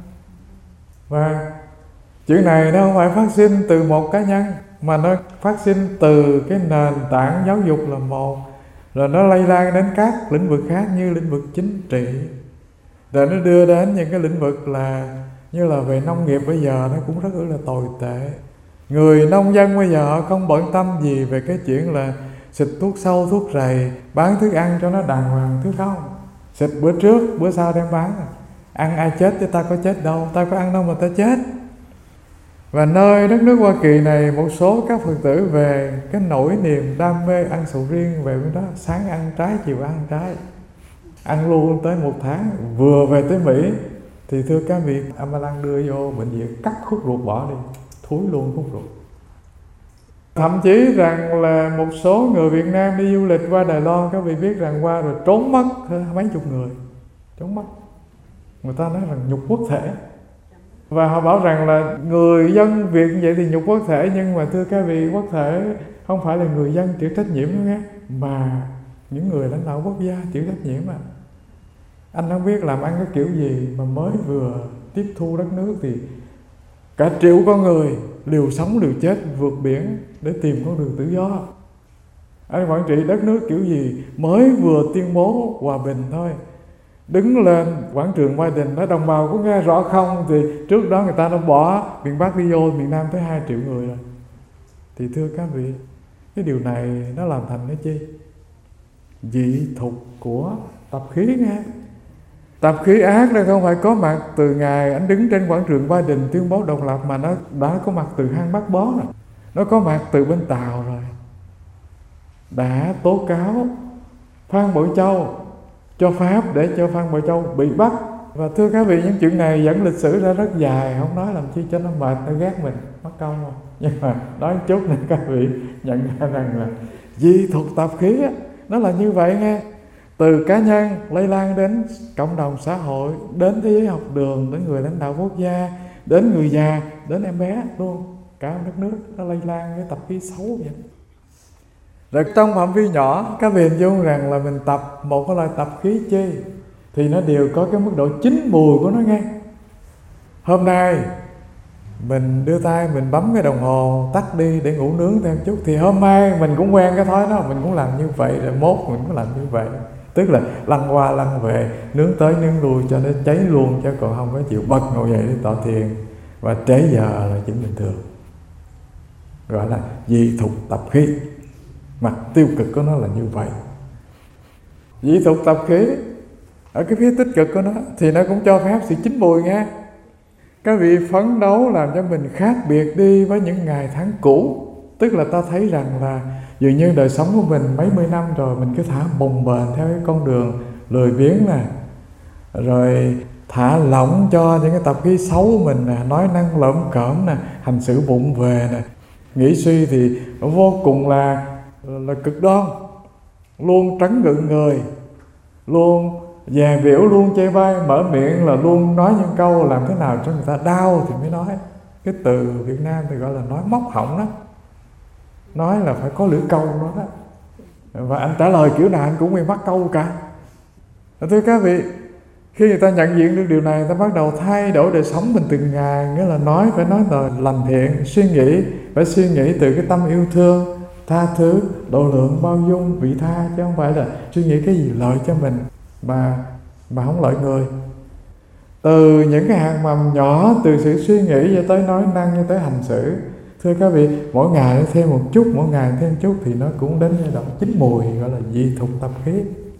Và chuyện này nó không phải phát sinh từ một cá nhân, mà nó phát sinh từ cái nền tảng giáo dục là một, rồi nó lây lan đến các lĩnh vực khác như lĩnh vực chính trị, rồi nó đưa đến những cái lĩnh vực là như là về nông nghiệp bây giờ nó cũng rất là tồi tệ. Người nông dân bây giờ họ không bận tâm gì về cái chuyện là xịt thuốc sâu, thuốc rầy, bán thức ăn cho nó đàng hoàng, thứ không. Xịt bữa trước, bữa sau đem bán. Ăn ai chết chứ ta có chết đâu, ta có ăn đâu mà ta chết. Và nơi đất nước Hoa Kỳ này, một số các Phật tử về cái nỗi niềm đam mê ăn sầu riêng về bên đó, sáng ăn trái, chiều ăn trái, ăn luôn tới một tháng. Vừa về tới Mỹ thì thưa các vị, Amalan đưa vô bệnh viện cắt khúc ruột bỏ đi, thúi luôn khúc ruột. Thậm chí rằng là một số người Việt Nam đi du lịch qua Đài Loan, các vị biết rằng qua rồi trốn mất mấy chục người, trốn mất. Người ta nói rằng nhục quốc thể. Và họ bảo rằng là người dân Việt như vậy thì nhục quốc thể, nhưng mà thưa các vị, quốc thể không phải là người dân chịu trách nhiệm nữa nghe, mà những người lãnh đạo quốc gia chịu trách nhiệm mà. Anh không biết làm ăn cái kiểu gì mà mới vừa tiếp thu đất nước thì cả triệu con người liều sống liều chết vượt biển để tìm con đường tự do. Anh quản trị đất nước kiểu gì mới vừa tuyên bố hòa bình thôi, đứng lên quảng trường Biden nói đồng bào có nghe rõ không, thì trước đó người ta đã bỏ miền Bắc đi vô miền Nam tới hai triệu người rồi. Thì thưa các vị, cái điều này nó làm thành cái chi? Dị thục của tập khí nghe. Tập khí ác đây không phải có mặt từ ngày anh đứng trên quảng trường Biden tuyên bố độc lập, mà nó đã có mặt từ hang Bác Bó rồi. Nó có mặt từ bên Tàu rồi. Đã tố cáo Phan Bội Châu cho Pháp để cho Phan Bội Châu bị bắt. Và thưa các vị, những chuyện này dẫn lịch sử ra rất dài, không nói làm chi cho nó mệt, nó ghét mình, mất công không. Nhưng mà nói chút này các vị nhận ra rằng là di thuật tập khí á, nó là như vậy nghe. Từ cá nhân lây lan đến cộng đồng xã hội, đến thế giới học đường, đến người lãnh đạo quốc gia, đến người già, đến em bé luôn. Cả đất nước nó lây lan cái tập khí xấu vậy. Rồi trong phạm vi nhỏ, các vị hình dung rằng là mình tập một cái loại tập khí chi thì nó đều có cái mức độ chín mùi của nó nghe. Hôm nay mình đưa tay mình bấm cái đồng hồ tắt đi để ngủ nướng thêm chút, thì hôm nay mình cũng quen cái thói đó, mình cũng làm như vậy, rồi mốt mình cũng làm như vậy. Tức là lăn qua lăn về, nướng tới nướng lui cho nó cháy luôn, chứ còn không có chịu bật ngồi dậy để tọa thiền và trễ giờ là chuyện bình thường. Gọi là dị thục tập khí. Mặt tiêu cực của nó là như vậy. Dị thục tập khí ở cái phía tích cực của nó thì nó cũng cho phép sự chín mùi nha. Các vị phấn đấu làm cho mình khác biệt đi với những ngày tháng cũ. Tức là ta thấy rằng là dường như đời sống của mình mấy mươi năm rồi, mình cứ thả bồng bềnh theo cái con đường lười biếng nè, rồi thả lỏng cho những cái tập khí xấu của mình nè, nói năng lởm cởm nè, hành xử vụng về nè, nghĩ suy thì vô cùng là là cực đoan, luôn trấn ngự người, luôn dè biểu, luôn chê bai, mở miệng là luôn nói những câu làm thế nào cho người ta đau thì mới nói. Cái từ Việt Nam thì gọi là nói móc họng đó, nói là phải có lưỡi câu đó, đó. Và anh trả lời kiểu nào anh cũng bị mắc câu cả. Thưa các vị, khi người ta nhận diện được điều này, người ta bắt đầu thay đổi đời sống mình từng ngày. Nghĩa là nói phải nói lời lành thiện, suy nghĩ phải suy nghĩ từ cái tâm yêu thương, tha thứ, độ lượng, bao dung, vị tha, chứ không phải là suy nghĩ cái gì lợi cho mình mà mà không lợi người. Từ những cái hạt mầm nhỏ, từ sự suy nghĩ cho tới nói năng, cho tới hành xử. Thưa các vị, mỗi ngày nó thêm một chút, mỗi ngày thêm một chút thì nó cũng đến giai đoạn chín mùi, gọi là dị thục tập khí.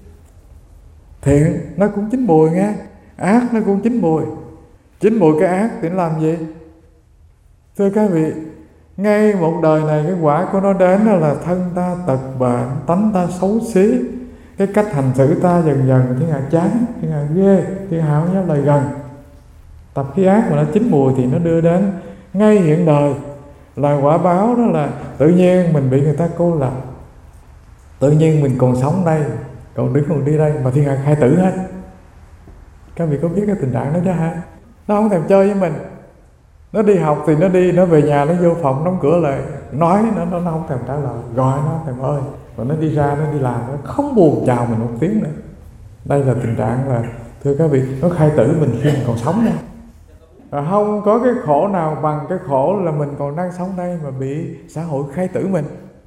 Thiện nó cũng chín mùi nghe, ác nó cũng chín mùi. Chín mùi cái ác thì nó làm gì? Thưa các vị, ngay một đời này cái quả của nó đến đó là thân ta tật bệnh, tánh ta xấu xí, cái cách hành xử ta dần dần thiên hạ chán, thiên hạ ghê, thiên hạ không dám lời gần. Tập khí ác mà nó chín mùi thì nó đưa đến ngay hiện đời là quả báo, đó là tự nhiên mình bị người ta cô lập, tự nhiên mình còn sống đây, còn đứng còn đi đây mà thiên hạ khai tử hết. Các vị có biết cái tình trạng đó chứ hả? Nó không thèm chơi với mình, nó đi học thì nó đi, nó về nhà nó vô phòng đóng cửa lại, nói nó nó, nó không thèm trả lời, gọi nó thèm ơi, và nó đi ra nó đi làm, nó không buồn chào mình một tiếng nữa. Đây là tình trạng là, thưa các vị, nó khai tử mình khi mình còn sống nữa. Và không có cái khổ nào bằng cái khổ là mình còn đang sống đây mà bị xã hội khai tử mình.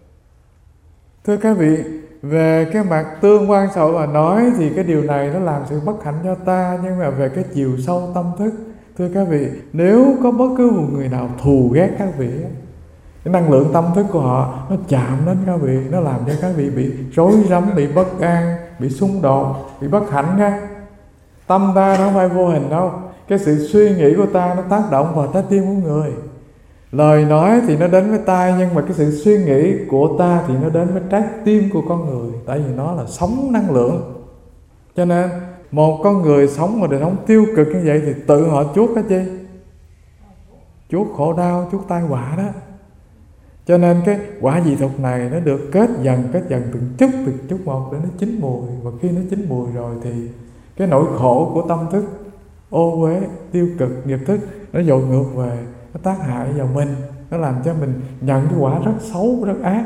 Thưa các vị, về cái mặt tương quan xã hội mà nói thì cái điều này nó làm sự bất hạnh cho ta. Nhưng mà về cái chiều sâu tâm thức, thưa các vị, nếu có bất cứ một người nào thù ghét các vị, cái năng lượng tâm thức của họ nó chạm đến các vị, nó làm cho các vị bị rối rắm, bị bất an, bị xung đột, bị bất hạnh nha. Tâm ta nó không phải vô hình đâu. Cái sự suy nghĩ của ta nó tác động vào trái tim của người. Lời nói thì nó đến với tai, nhưng mà cái sự suy nghĩ của ta thì nó đến với trái tim của con người. Tại vì nó là sóng năng lượng. Cho nên một con người sống mà đời sống tiêu cực như vậy thì tự họ chuốc cái chi? Chuốc khổ đau, chuốc tai họa đó. Cho nên cái quả dị thục này nó được kết dần, kết dần từng chút, từng chút một để nó chín mùi. Và khi nó chín mùi rồi thì cái nỗi khổ của tâm thức, ô uế, tiêu cực, nghiệp thức nó dội ngược về, nó tác hại vào mình, nó làm cho mình nhận cái quả rất xấu, rất ác.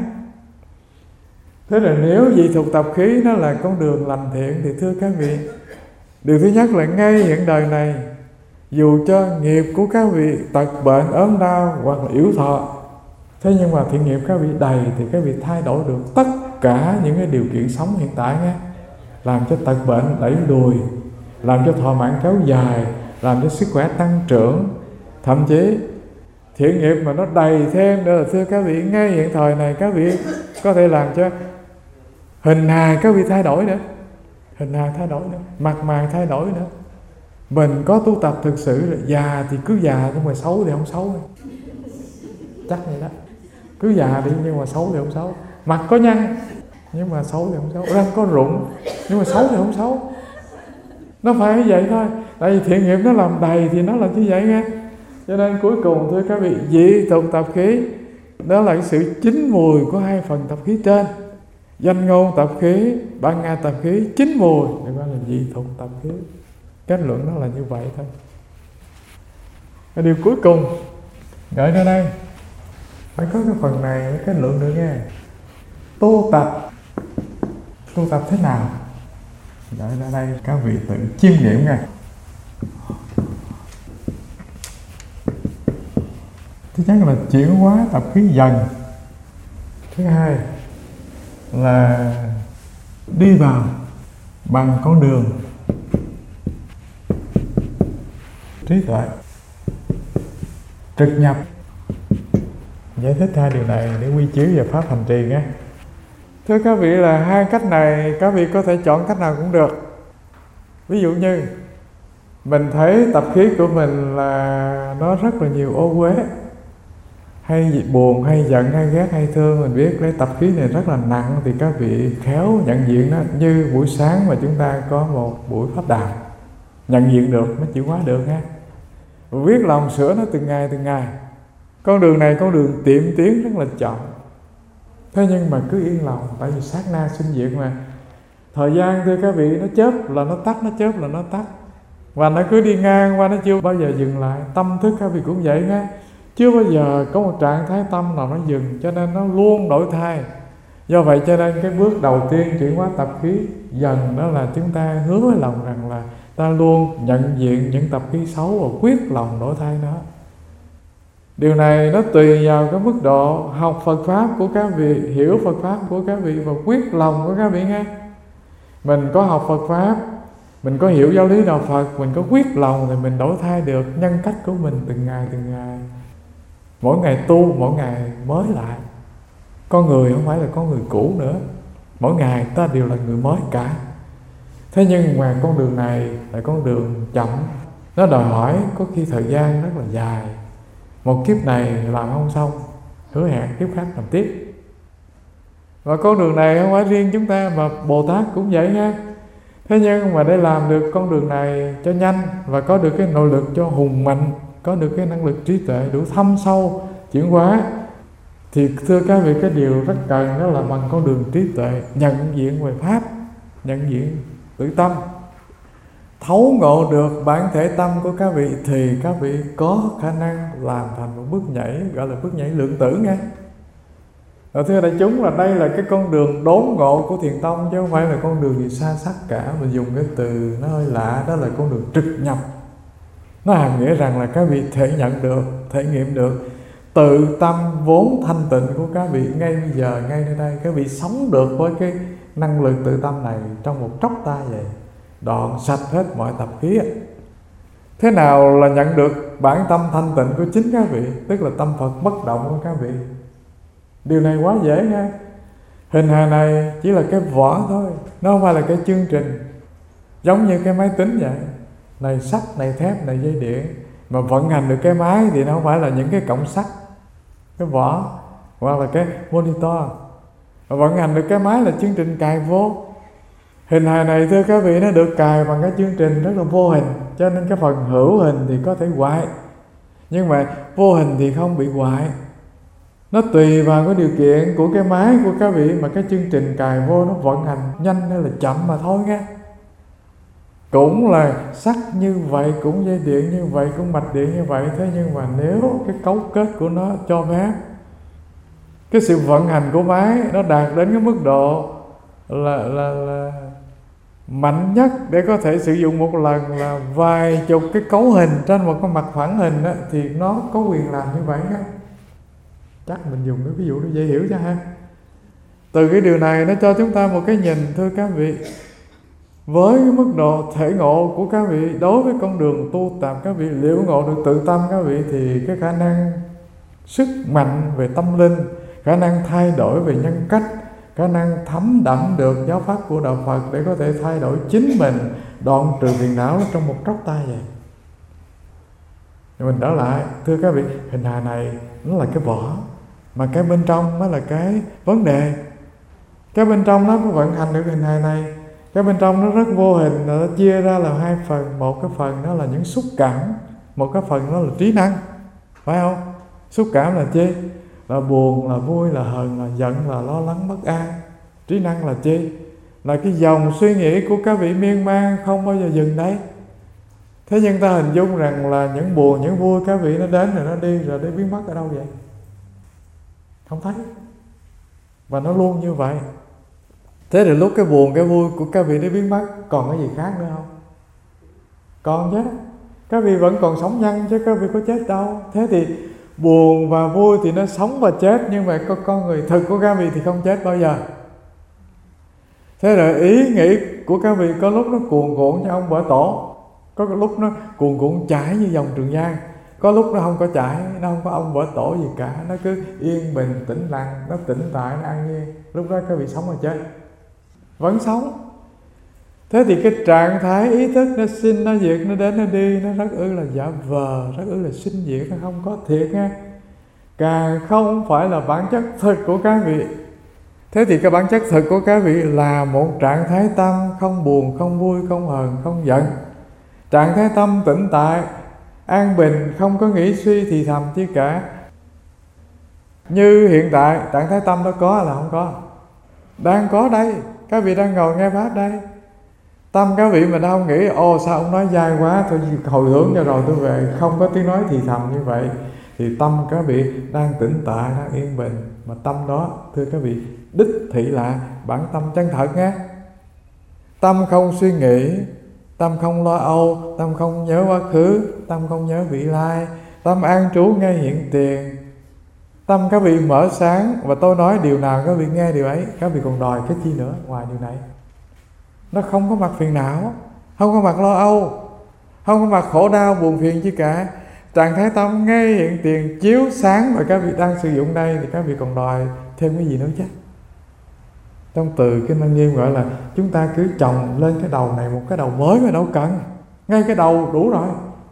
Thế là nếu dị thục tập khí nó là con đường lành thiện thì thưa các vị, điều thứ nhất là ngay hiện đời này, dù cho nghiệp của các vị tật bệnh, ốm đau hoặc là yếu thọ, thế nhưng mà thiện nghiệp các vị đầy thì các vị thay đổi được tất cả những cái điều kiện sống hiện tại nha. Làm cho tật bệnh đẩy lùi, làm cho thọ mạng kéo dài, làm cho sức khỏe tăng trưởng. Thậm chí thiện nghiệp mà nó đầy thêm nữa là thưa các vị, ngay hiện thời này các vị có thể làm cho hình hài các vị thay đổi nữa, hình hài thay đổi nữa, mặt mày thay đổi nữa. Mình có tu tập thực sự là già thì cứ già, nhưng mà xấu thì không xấu. Chắc vậy đó. Cứ già đi nhưng mà xấu thì không xấu. Mặt có nhăn nhưng mà xấu thì không xấu. Răng có rụng nhưng mà xấu thì không xấu. Nó phải như vậy thôi. Tại vì thiện nghiệp nó làm đầy thì nó là như vậy nghe. Cho nên cuối cùng thưa các vị, dị thục tập khí đó là cái sự chín mùi của hai phần tập khí trên. Danh ngôn tập khí, ban nga tập khí, chín mùi thì gọi là dị thục tập khí. Kết luận nó là như vậy thôi. Cái điều cuối cùng gửi ra đây, phải có cái phần này mới kết luận được nghe. Tu tập, tu tập thế nào? Gửi ra đây các vị tự chiêm nghiệm nghe. Thứ nhất là chuyển hóa tập khí dần. Thứ hai là đi vào bằng con đường trí tuệ trực nhập. Giải thích hai điều này để quy chiếu về pháp hành trì nhé. Thưa các vị, là hai cách này các vị có thể chọn cách nào cũng được. Ví dụ như mình thấy tập khí của mình là nó rất là nhiều ô uế, hay buồn, hay giận, hay ghét, hay thương. Mình biết lấy tập khí này rất là nặng thì các vị khéo nhận diện nó. Như buổi sáng mà chúng ta có một buổi pháp đàm, nhận diện được mới chịu hóa được ha. Viết lòng sửa nó từng ngày từng ngày. Con đường này con đường tiệm tiến rất là chậm. Thế nhưng mà cứ yên lòng, tại vì sát na sinh diệt mà. Thời gian thưa các vị, nó chớp là nó tắt, nó chớp là nó tắt, và nó cứ đi ngang qua, nó chưa bao giờ dừng lại. Tâm thức các vị cũng vậy nha, chưa bao giờ có một trạng thái tâm nào nó dừng, cho nên nó luôn đổi thay. Do vậy cho nên cái bước đầu tiên chuyển hóa tập khí dần đó là chúng ta hứa với lòng rằng là ta luôn nhận diện những tập khí xấu và quyết lòng đổi thay nó. Điều này nó tùy vào cái mức độ học Phật Pháp của các vị, hiểu Phật Pháp của các vị và quyết lòng của các vị nghe. Mình có học Phật Pháp, mình có hiểu giáo lý đạo Phật, mình có quyết lòng thì mình đổi thay được nhân cách của mình từng ngày từng ngày. Mỗi ngày tu, mỗi ngày mới lại. Con người không phải là con người cũ nữa, mỗi ngày ta đều là người mới cả. Thế nhưng mà con đường này là con đường chậm, nó đòi hỏi có khi thời gian rất là dài. Một kiếp này làm không xong, hứa hẹn kiếp khác làm tiếp. Và con đường này không phải riêng chúng ta mà Bồ Tát cũng vậy ha. Thế nhưng mà để làm được con đường này cho nhanh và có được cái nội lực cho hùng mạnh, có được cái năng lực trí tuệ đủ thâm sâu chuyển hóa, thì thưa các vị, cái điều rất cần đó là bằng con đường trí tuệ, nhận diện về Pháp, nhận diện tự tâm, thấu ngộ được bản thể tâm của các vị, thì các vị có khả năng làm thành một bước nhảy, gọi là bước nhảy lượng tử nghe. Và thưa đại chúng, là đây là cái con đường đốn ngộ của Thiền Tông, chứ không phải là con đường gì xa sắc cả. Mình dùng cái từ nó hơi lạ, đó là con đường trực nhập. Nó hàm nghĩa rằng là các vị thể nhận được, thể nghiệm được tự tâm vốn thanh tịnh của các vị ngay bây giờ, ngay nơi đây. Các vị sống được với cái năng lực tự tâm này trong một chốc tay vậy, đoạn sạch hết mọi tập khí. Thế nào là nhận được bản tâm thanh tịnh của chính các vị, tức là tâm Phật bất động của các vị. Điều này quá dễ nha. Hình hài này chỉ là cái vỏ thôi, nó không phải là cái chương trình. Giống như cái máy tính vậy, này sắt, này thép, này dây điện. Mà vận hành được cái máy thì nó không phải là những cái cổng sắt, cái vỏ, hoặc là cái monitor. Mà vận hành được cái máy là chương trình cài vô. Hình hài này thưa các vị, nó được cài bằng cái chương trình rất là vô hình, cho nên cái phần hữu hình thì có thể hoại, nhưng mà vô hình thì không bị hoại. Nó tùy vào cái điều kiện của cái máy của các vị mà cái chương trình cài vô nó vận hành nhanh hay là chậm mà thôi nghe. Cũng là sắt như vậy, cũng dây điện như vậy, cũng mạch điện như vậy. Thế nhưng mà nếu cái cấu kết của nó cho phép, cái sự vận hành của máy nó đạt đến cái mức độ là, là, là mạnh nhất để có thể sử dụng một lần là vài chục cái cấu hình trên một cái mặt phẳng hình đó, thì nó có quyền làm như vậy đó. Chắc mình dùng cái ví dụ nó dễ hiểu cho ha. Từ cái điều này nó cho chúng ta một cái nhìn, thưa các vị, với cái mức độ thể ngộ của các vị đối với con đường tu tập, các vị liễu ngộ được tự tâm các vị, thì cái khả năng sức mạnh về tâm linh, khả năng thay đổi về nhân cách, khả năng thấm đẫm được giáo pháp của đạo Phật để có thể thay đổi chính mình, đoạn trừ phiền não trong một tróc tay vậy. Mình trở lại, thưa các vị, hình hài này nó là cái vỏ, mà cái bên trong mới là cái vấn đề. Cái bên trong nó có vận hành được hình hài này, cái bên trong nó rất vô hình, nó chia ra là hai phần. Một cái phần đó là những xúc cảm, một cái phần đó là trí năng, phải không? Xúc cảm là chi? Là buồn, là vui, là hờn, là giận, là lo lắng, bất an. Trí năng là chi? Là cái dòng suy nghĩ của các vị miên man không bao giờ dừng đấy. Thế nhưng ta hình dung rằng là những buồn, những vui các vị nó đến rồi nó đi, rồi nó biến mất ở đâu vậy? Không thấy. Và nó luôn như vậy. Thế thì lúc cái buồn, cái vui của các vị nó biến mất, còn cái gì khác nữa không? Còn chứ. Các vị vẫn còn sống nhân chứ các vị có chết đâu. Thế thì buồn và vui thì nó sống và chết, nhưng mà con, con người thực của các vị thì không chết bao giờ. Thế rồi ý nghĩ của các vị có lúc nó cuồn cuộn như ông Vỡ Tổ, có cái lúc nó cuồn cuộn chảy như dòng Trường Giang, có lúc nó không có chảy, nó không có ông Vỡ Tổ gì cả, nó cứ yên bình tĩnh lặng, nó tĩnh tại, nó an nhiên. Lúc đó các vị sống hay chết? Vẫn sống. Thế thì cái trạng thái ý thức nó sinh, nó diệt, nó đến, nó đi, nó rất ư là giả vờ, rất ư là sinh diệt, nó không có thiệt nha. Càng không phải là bản chất thực của các vị. Thế thì cái bản chất thực của các vị là một trạng thái tâm không buồn, không vui, không hờn, không giận. Trạng thái tâm tĩnh tại, an bình, không có nghĩ suy thì thầm chi cả. Như hiện tại, trạng thái tâm đó có là không có? Đang có đây, các vị đang ngồi nghe Pháp đây. Tâm các vị mà nó không nghĩ, ồ sao ông nói dai quá, thôi hồi hướng cho rồi tôi về, không có tiếng nói thì thầm như vậy, thì tâm các vị đang tĩnh tại, đang yên bình. Mà tâm đó, thưa các vị, đích thị là bản tâm chân thật nghe. Tâm không suy nghĩ, tâm không lo âu, tâm không nhớ quá khứ, tâm không nhớ vị lai, tâm an trú ngay hiện tiền. Tâm các vị mở sáng, và tôi nói điều nào các vị nghe điều ấy, các vị còn đòi cái chi nữa ngoài điều này. Nó không có mặt phiền não, không có mặt lo âu, không có mặt khổ đau buồn phiền chi cả. Trạng thái tâm ngay hiện tiền chiếu sáng mà các vị đang sử dụng đây, thì các vị còn đòi thêm cái gì nữa chứ? Trong từ cái Năng Nghiêm gọi là chúng ta cứ trồng lên cái đầu này một cái đầu mới mà đâu cần, ngay cái đầu đủ rồi.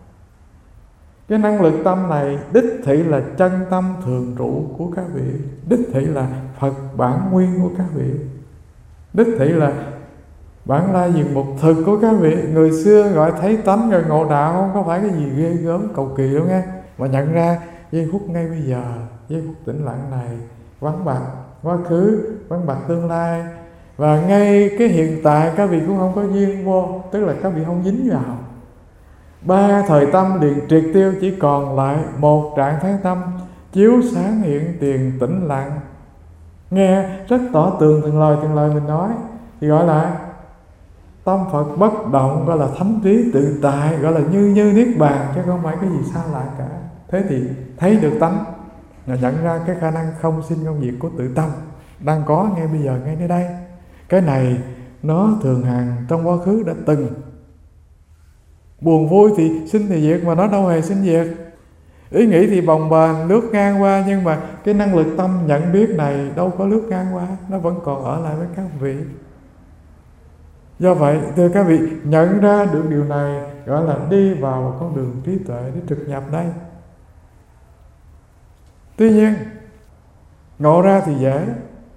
Cái năng lực tâm này đích thị là chân tâm thường trụ của các vị, đích thị là Phật bản nguyên của các vị, đích thị là bản lai diệt mục thực của các vị. Người xưa gọi thấy tánh rồi ngộ đạo, không có phải cái gì ghê gớm cầu kỳ đâu nghe. Mà nhận ra giây phút ngay bây giờ, giây phút tĩnh lặng này, vắng bặt quá khứ, vắng bặt tương lai, và ngay cái hiện tại các vị cũng không có duyên vô, tức là các vị không dính vào. Ba thời tâm liền triệt tiêu, chỉ còn lại một trạng thái tâm chiếu sáng hiện tiền tĩnh lặng. Nghe rất tỏ tường từng lời từng lời mình nói, thì gọi là tâm Phật bất động, gọi là thánh trí tự tại, gọi là như như niết bàn, chứ không phải cái gì xa lạ cả. Thế thì thấy được tánh, là nhận ra cái khả năng không sinh không diệt của tự tâm đang có ngay bây giờ, ngay nơi đây. Cái này nó thường hằng trong quá khứ đã từng. Buồn vui thì sinh thì diệt, mà nó đâu hề sinh diệt. Ý nghĩ thì bồng bềnh lướt ngang qua, nhưng mà cái năng lực tâm nhận biết này đâu có lướt ngang qua, nó vẫn còn ở lại với các vị. Do vậy, thưa các vị, nhận ra được điều này gọi là đi vào một con đường trí tuệ để trực nhập đây. Tuy nhiên, ngộ ra thì dễ,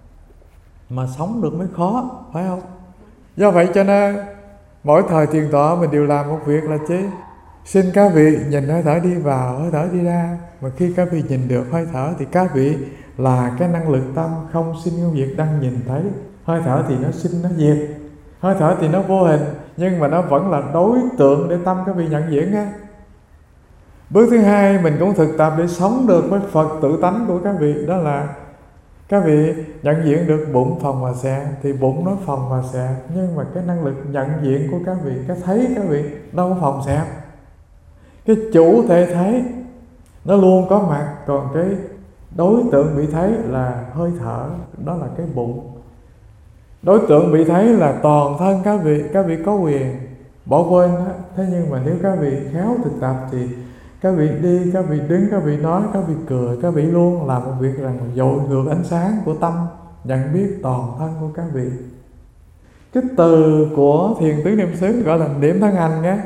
mà sống được mới khó, phải không? Do vậy cho nên, mỗi thời thiền tọa mình đều làm một việc là chi? Xin các vị nhìn hơi thở đi vào, hơi thở đi ra. Mà khi các vị nhìn được hơi thở thì các vị là cái năng lực tâm không sinh không diệt đang nhìn thấy. Hơi thở thì nó sinh nó diệt, hơi thở thì nó vô hình, nhưng mà nó vẫn là đối tượng để tâm các vị nhận diện nha. Bước thứ hai, mình cũng thực tập để sống được với Phật tự tánh của các vị. Đó là các vị nhận diện được bụng phồng và xẹp, thì bụng nó phồng và xẹp, nhưng mà cái năng lực nhận diện của các vị, cái thấy các vị đâu có phồng xẹp. Cái chủ thể thấy nó luôn có mặt, còn cái đối tượng bị thấy là hơi thở, đó là cái bụng. Đối tượng bị thấy là toàn thân các vị, các vị có quyền bỏ quên đó. Thế nhưng mà nếu các vị khéo thực tập thì các vị đi, các vị đứng, các vị nói, các vị cười, các vị luôn làm một việc rằng dội ngược ánh sáng của tâm nhận biết toàn thân của các vị. Cái từ của thiền tứ niệm xứ gọi là niệm thân hành nhé.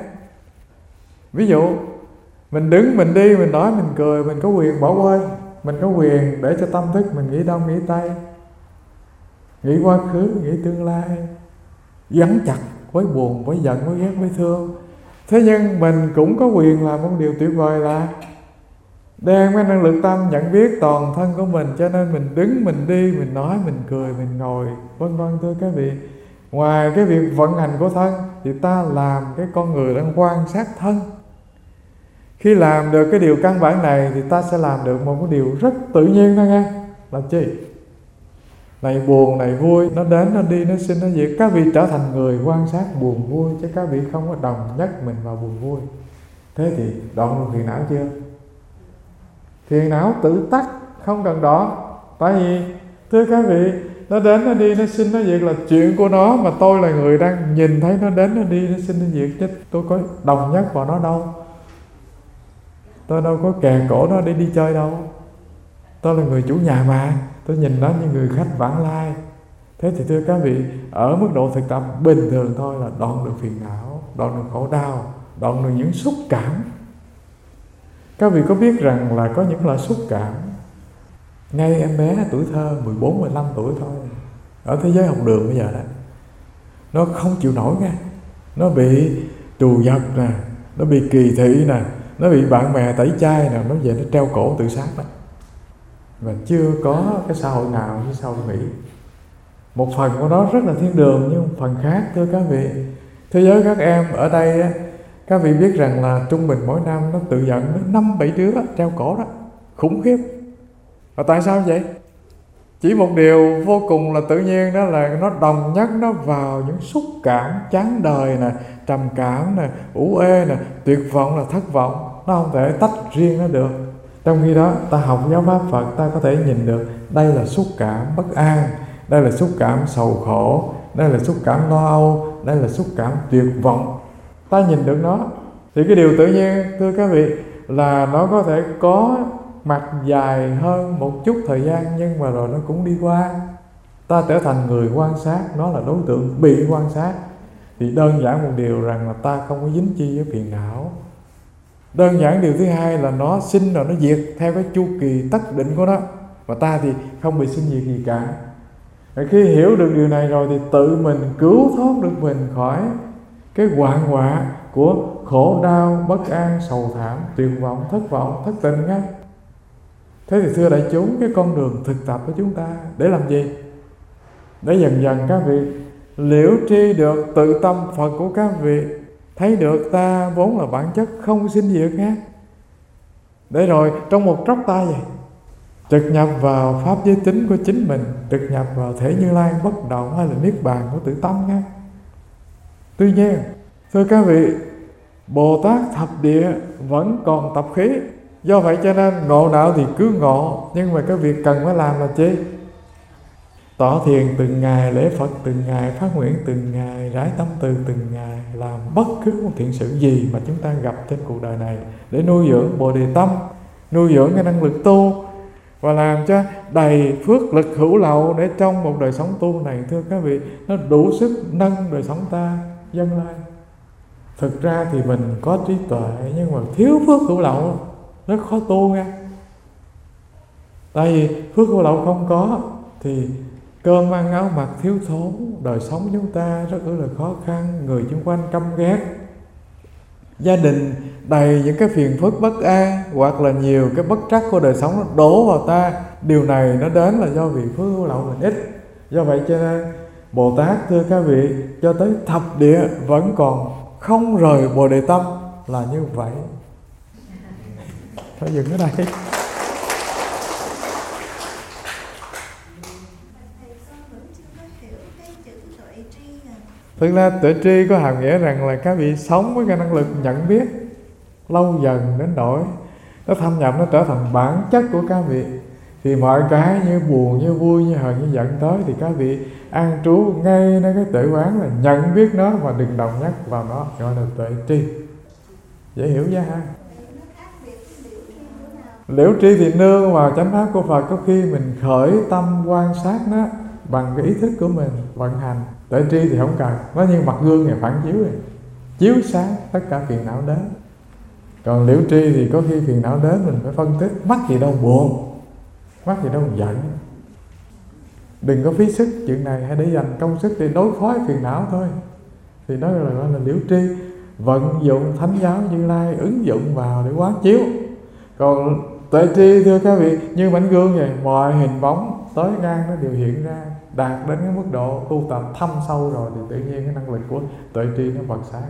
Ví dụ mình đứng, mình đi, mình nói, mình cười, mình có quyền bỏ quên, mình có quyền để cho tâm thức mình nghĩ đông nghĩ tây, nghĩ quá khứ, nghĩ tương lai, gắn chặt với buồn, với giận, với ghét, với thương. Thế nhưng mình cũng có quyền làm một điều tuyệt vời là đem cái năng lực tâm nhận biết toàn thân của mình. Cho nên mình đứng, mình đi, mình nói, mình cười, mình ngồi, vân vân. Thưa các vị, ngoài cái việc vận hành của thân thì ta làm cái con người đang quan sát thân. Khi làm được cái điều căn bản này thì ta sẽ làm được một cái điều rất tự nhiên thôi nghe. Là chi? Này buồn, này vui, nó đến, nó đi, nó sinh, nó diệt. Các vị trở thành người quan sát buồn vui, chứ các vị không có đồng nhất mình vào buồn vui. Thế thì đoạn được phiền não chưa? Phiền não tự tắt, không cần đó. Tại vì thưa các vị, Nó đến nó đi, nó sinh nó diệt là chuyện của nó, mà tôi là người đang nhìn thấy nó đến nó đi, nó sinh nó diệt, chứ tôi có đồng nhất vào nó đâu. Tôi đâu có kè cổ nó để đi chơi đâu. Tôi là người chủ nhà mà, tôi nhìn nó như người khách vãng lai. Thế thì thưa các vị, ở mức độ thực tập bình thường thôi là đoạn được phiền não, đoạn được khổ đau, đoạn được những xúc cảm. Các vị có biết rằng là có những loại xúc cảm ngay em bé tuổi thơ mười bốn, mười lăm tuổi thôi, ở thế giới học đường bây giờ đó, nó không chịu nổi nha. Nó bị trù dập nè, nó bị kỳ thị nè, nó bị bạn bè tẩy chay nè, nó về nó treo cổ tự sát đó. Và chưa có cái xã hội nào như xã hội Mỹ. Một phần của nó rất là thiên đường, nhưng một phần khác thưa các vị, thế giới các em ở đây á, các vị biết rằng là trung bình mỗi năm nó tự dẫn đến năm bảy đứa treo cổ đó, khủng khiếp. Và tại sao vậy? Chỉ một điều vô cùng là tự nhiên, đó là nó đồng nhất nó vào những xúc cảm chán đời nè, trầm cảm nè, ủ ê nè, tuyệt vọng là thất vọng. Nó không thể tách riêng nó được. Trong khi đó ta học giáo pháp Phật, ta có thể nhìn được đây là xúc cảm bất an, đây là xúc cảm sầu khổ, đây là xúc cảm lo âu, đây là xúc cảm tuyệt vọng. Ta nhìn được nó. Thì cái điều tự nhiên thưa các vị là nó có thể có mặt dài hơn một chút thời gian, nhưng mà rồi nó cũng đi qua. Ta trở thành người quan sát, nó là đối tượng bị quan sát. Thì đơn giản một điều rằng là ta không có dính chi với phiền não. Đơn giản điều thứ hai là nó sinh rồi nó diệt theo cái chu kỳ tất định của nó, và ta thì không bị sinh diệt gì cả. Và khi hiểu được điều này rồi thì tự mình cứu thoát được mình khỏi cái hoạn họa của khổ đau, bất an, sầu thảm, tuyệt vọng, thất vọng, thất tình ngay. Thế thì thưa đại chúng, cái con đường thực tập của chúng ta để làm gì? Để dần dần các vị liễu tri được tự tâm Phật của các vị, thấy được ta vốn là bản chất không sinh diệt nhé. Để rồi trong một chốc tay vậy, trực nhập vào pháp giới tính của chính mình, trực nhập vào thể Như Lai bất động hay là niết bàn của tự tâm nhé. Tuy nhiên, thưa các vị, Bồ Tát thập địa vẫn còn tập khí. Do vậy cho nên ngộ đạo thì cứ ngộ, nhưng mà cái việc cần phải làm là chi? Tỏ thiền từng ngày, lễ Phật từng ngày, phát nguyện từng ngày, rải tâm từ từng ngày, làm bất cứ một thiện sự gì mà chúng ta gặp trên cuộc đời này để nuôi dưỡng Bồ Đề tâm, nuôi dưỡng cái năng lực tu, và làm cho đầy phước lực hữu lậu để trong một đời sống tu này, thưa các vị, nó đủ sức nâng đời sống ta dâng lên. Thực ra thì mình có trí tuệ, nhưng mà thiếu phước hữu lậu rất khó tu nha. Tại vì phước hữu lậu không có thì cơm ăn áo mặc thiếu thốn, đời sống chúng ta rất là khó khăn, người xung quanh căm ghét, gia đình đầy những cái phiền phức bất an, hoặc là nhiều cái bất trắc của đời sống nó đổ vào ta. Điều này nó đến là do vì phước hữu lậu mình ít. Do vậy cho nên Bồ Tát thưa các vị, cho tới thập địa vẫn còn không rời Bồ Đề tâm là như vậy. Thôi dừng ở đây. Thực ra tuệ tri có hàm nghĩa rằng là các vị sống với cái năng lực nhận biết lâu dần đến nỗi nó thâm nhập, nó trở thành bản chất của các vị. Thì mọi cái như buồn, như vui, như hờn, như giận tới thì các vị an trú ngay nơi cái tuệ quán là nhận biết nó và đừng đồng nhất vào nó, gọi là tuệ tri. Dễ hiểu chưa ha? Liễu tri thì nương vào chánh pháp của Phật. Có khi mình khởi tâm quan sát nó bằng cái ý thức của mình vận hành. Tuệ tri thì không cần, nó như mặt gương này phản chiếu này, chiếu sáng tất cả phiền não đến. Còn liễu tri thì có khi phiền não đến mình phải phân tích, mắc gì đâu buồn, mắc gì đâu giận. Đừng có phí sức chuyện này, hãy để dành công sức để đối phó với phiền não thôi. Thì đó là gọi là liễu tri, vận dụng thánh giáo Như Lai, ứng dụng vào để quán chiếu. Còn tuệ tri thưa các vị như mảnh gương vậy, mọi hình bóng tới ngang nó đều hiện ra. Đạt đến cái mức độ tu tập thâm sâu rồi thì tự nhiên cái năng lực của tuệ tri nó bật sáng.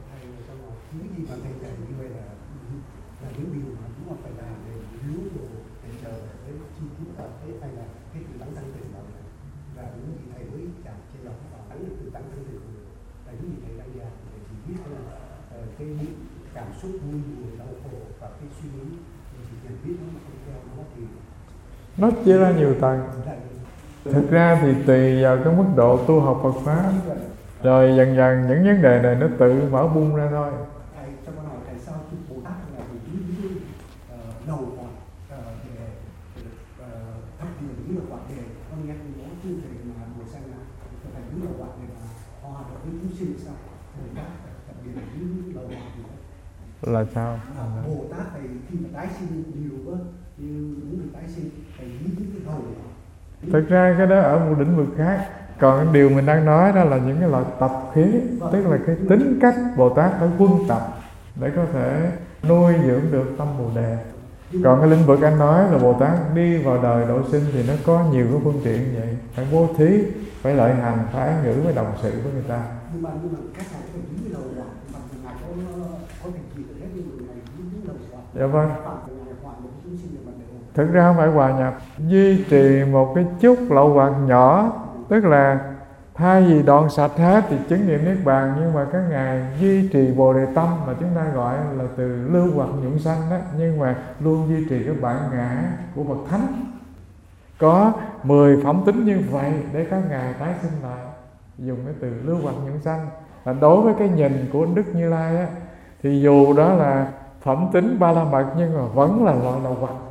Cảm xúc vui buồn đau khổ và cái suy nghĩ thì nhận biết nó không theo nó thì nó chia ra nhiều tầng. Thực ra thì tùy vào cái mức độ tu học Phật Pháp, rồi dần dần những vấn đề này nó tự mở bung ra thôi. Thầy cho con hỏi tại sao chư Bồ Tát là vì những uh, đầu hoặc uh, để thắp điện những là hoạt đề, con nghe nói chư thầy mà buổi sáng nào thầy những là hoạt đề mà hòa được với chúng sinh sao? Bồ Tát thắp điện những đầu hoạt gì đó. Là sao? À, Bồ Tát thầy khi mà tái sinh nhiều quá, như những người tái sinh thầy những cái đầu. Thực ra cái đó ở một lĩnh vực khác. Còn cái điều mình đang nói đó là những cái loại tập khí, tức là cái tính cách Bồ Tát phải quân tập để có thể nuôi dưỡng được tâm Bồ Đề. Còn cái lĩnh vực anh nói là Bồ Tát đi vào đời độ sinh thì nó có nhiều cái phương tiện vậy. Phải bố thí, phải lợi hành, phải án ngữ, phải đồng sự với người ta. Nhưng mà nhưng mà các ngài có những cái đầu hoạt, mà ngài có có thành gì hết nhưng mà ngài những cái đầu hoạt. Dạ vâng. Hòa nhập chúng sinh được mà đều. Thực ra không phải hòa nhập, duy trì một cái chút lậu hoặc nhỏ, tức là thay vì đoạn sạch hết thì chứng nghiệm Niết Bàn, nhưng mà các ngài duy trì Bồ Đề Tâm mà chúng ta gọi là từ lưu hoặc nhuận sanh đó, nhưng mà luôn duy trì cái bản ngã của bậc thánh. Có mười phẩm tính như vậy để các ngài tái sinh lại, dùng cái từ lưu hoặc nhuận sanh. Và đối với cái nhìn của Đức Như Lai á, thì dù đó là phẩm tính ba la mật nhưng mà vẫn là loại lậu hoặc.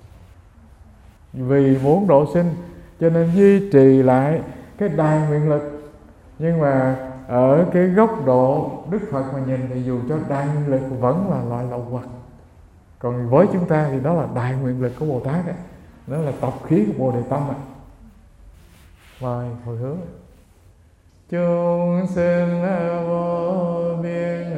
Vì muốn độ sinh cho nên duy trì lại cái đài nguyện lực. Nhưng mà ở cái góc độ Đức Phật mà nhìn thì dù cho đài nguyện lực vẫn là loại lậu hoặc. Còn với chúng ta thì đó là đại nguyện lực của Bồ Tát ấy. Đó là tập khí của Bồ Đề Tâm ấy. Mời hồi hướng. Chúng sinh vô biên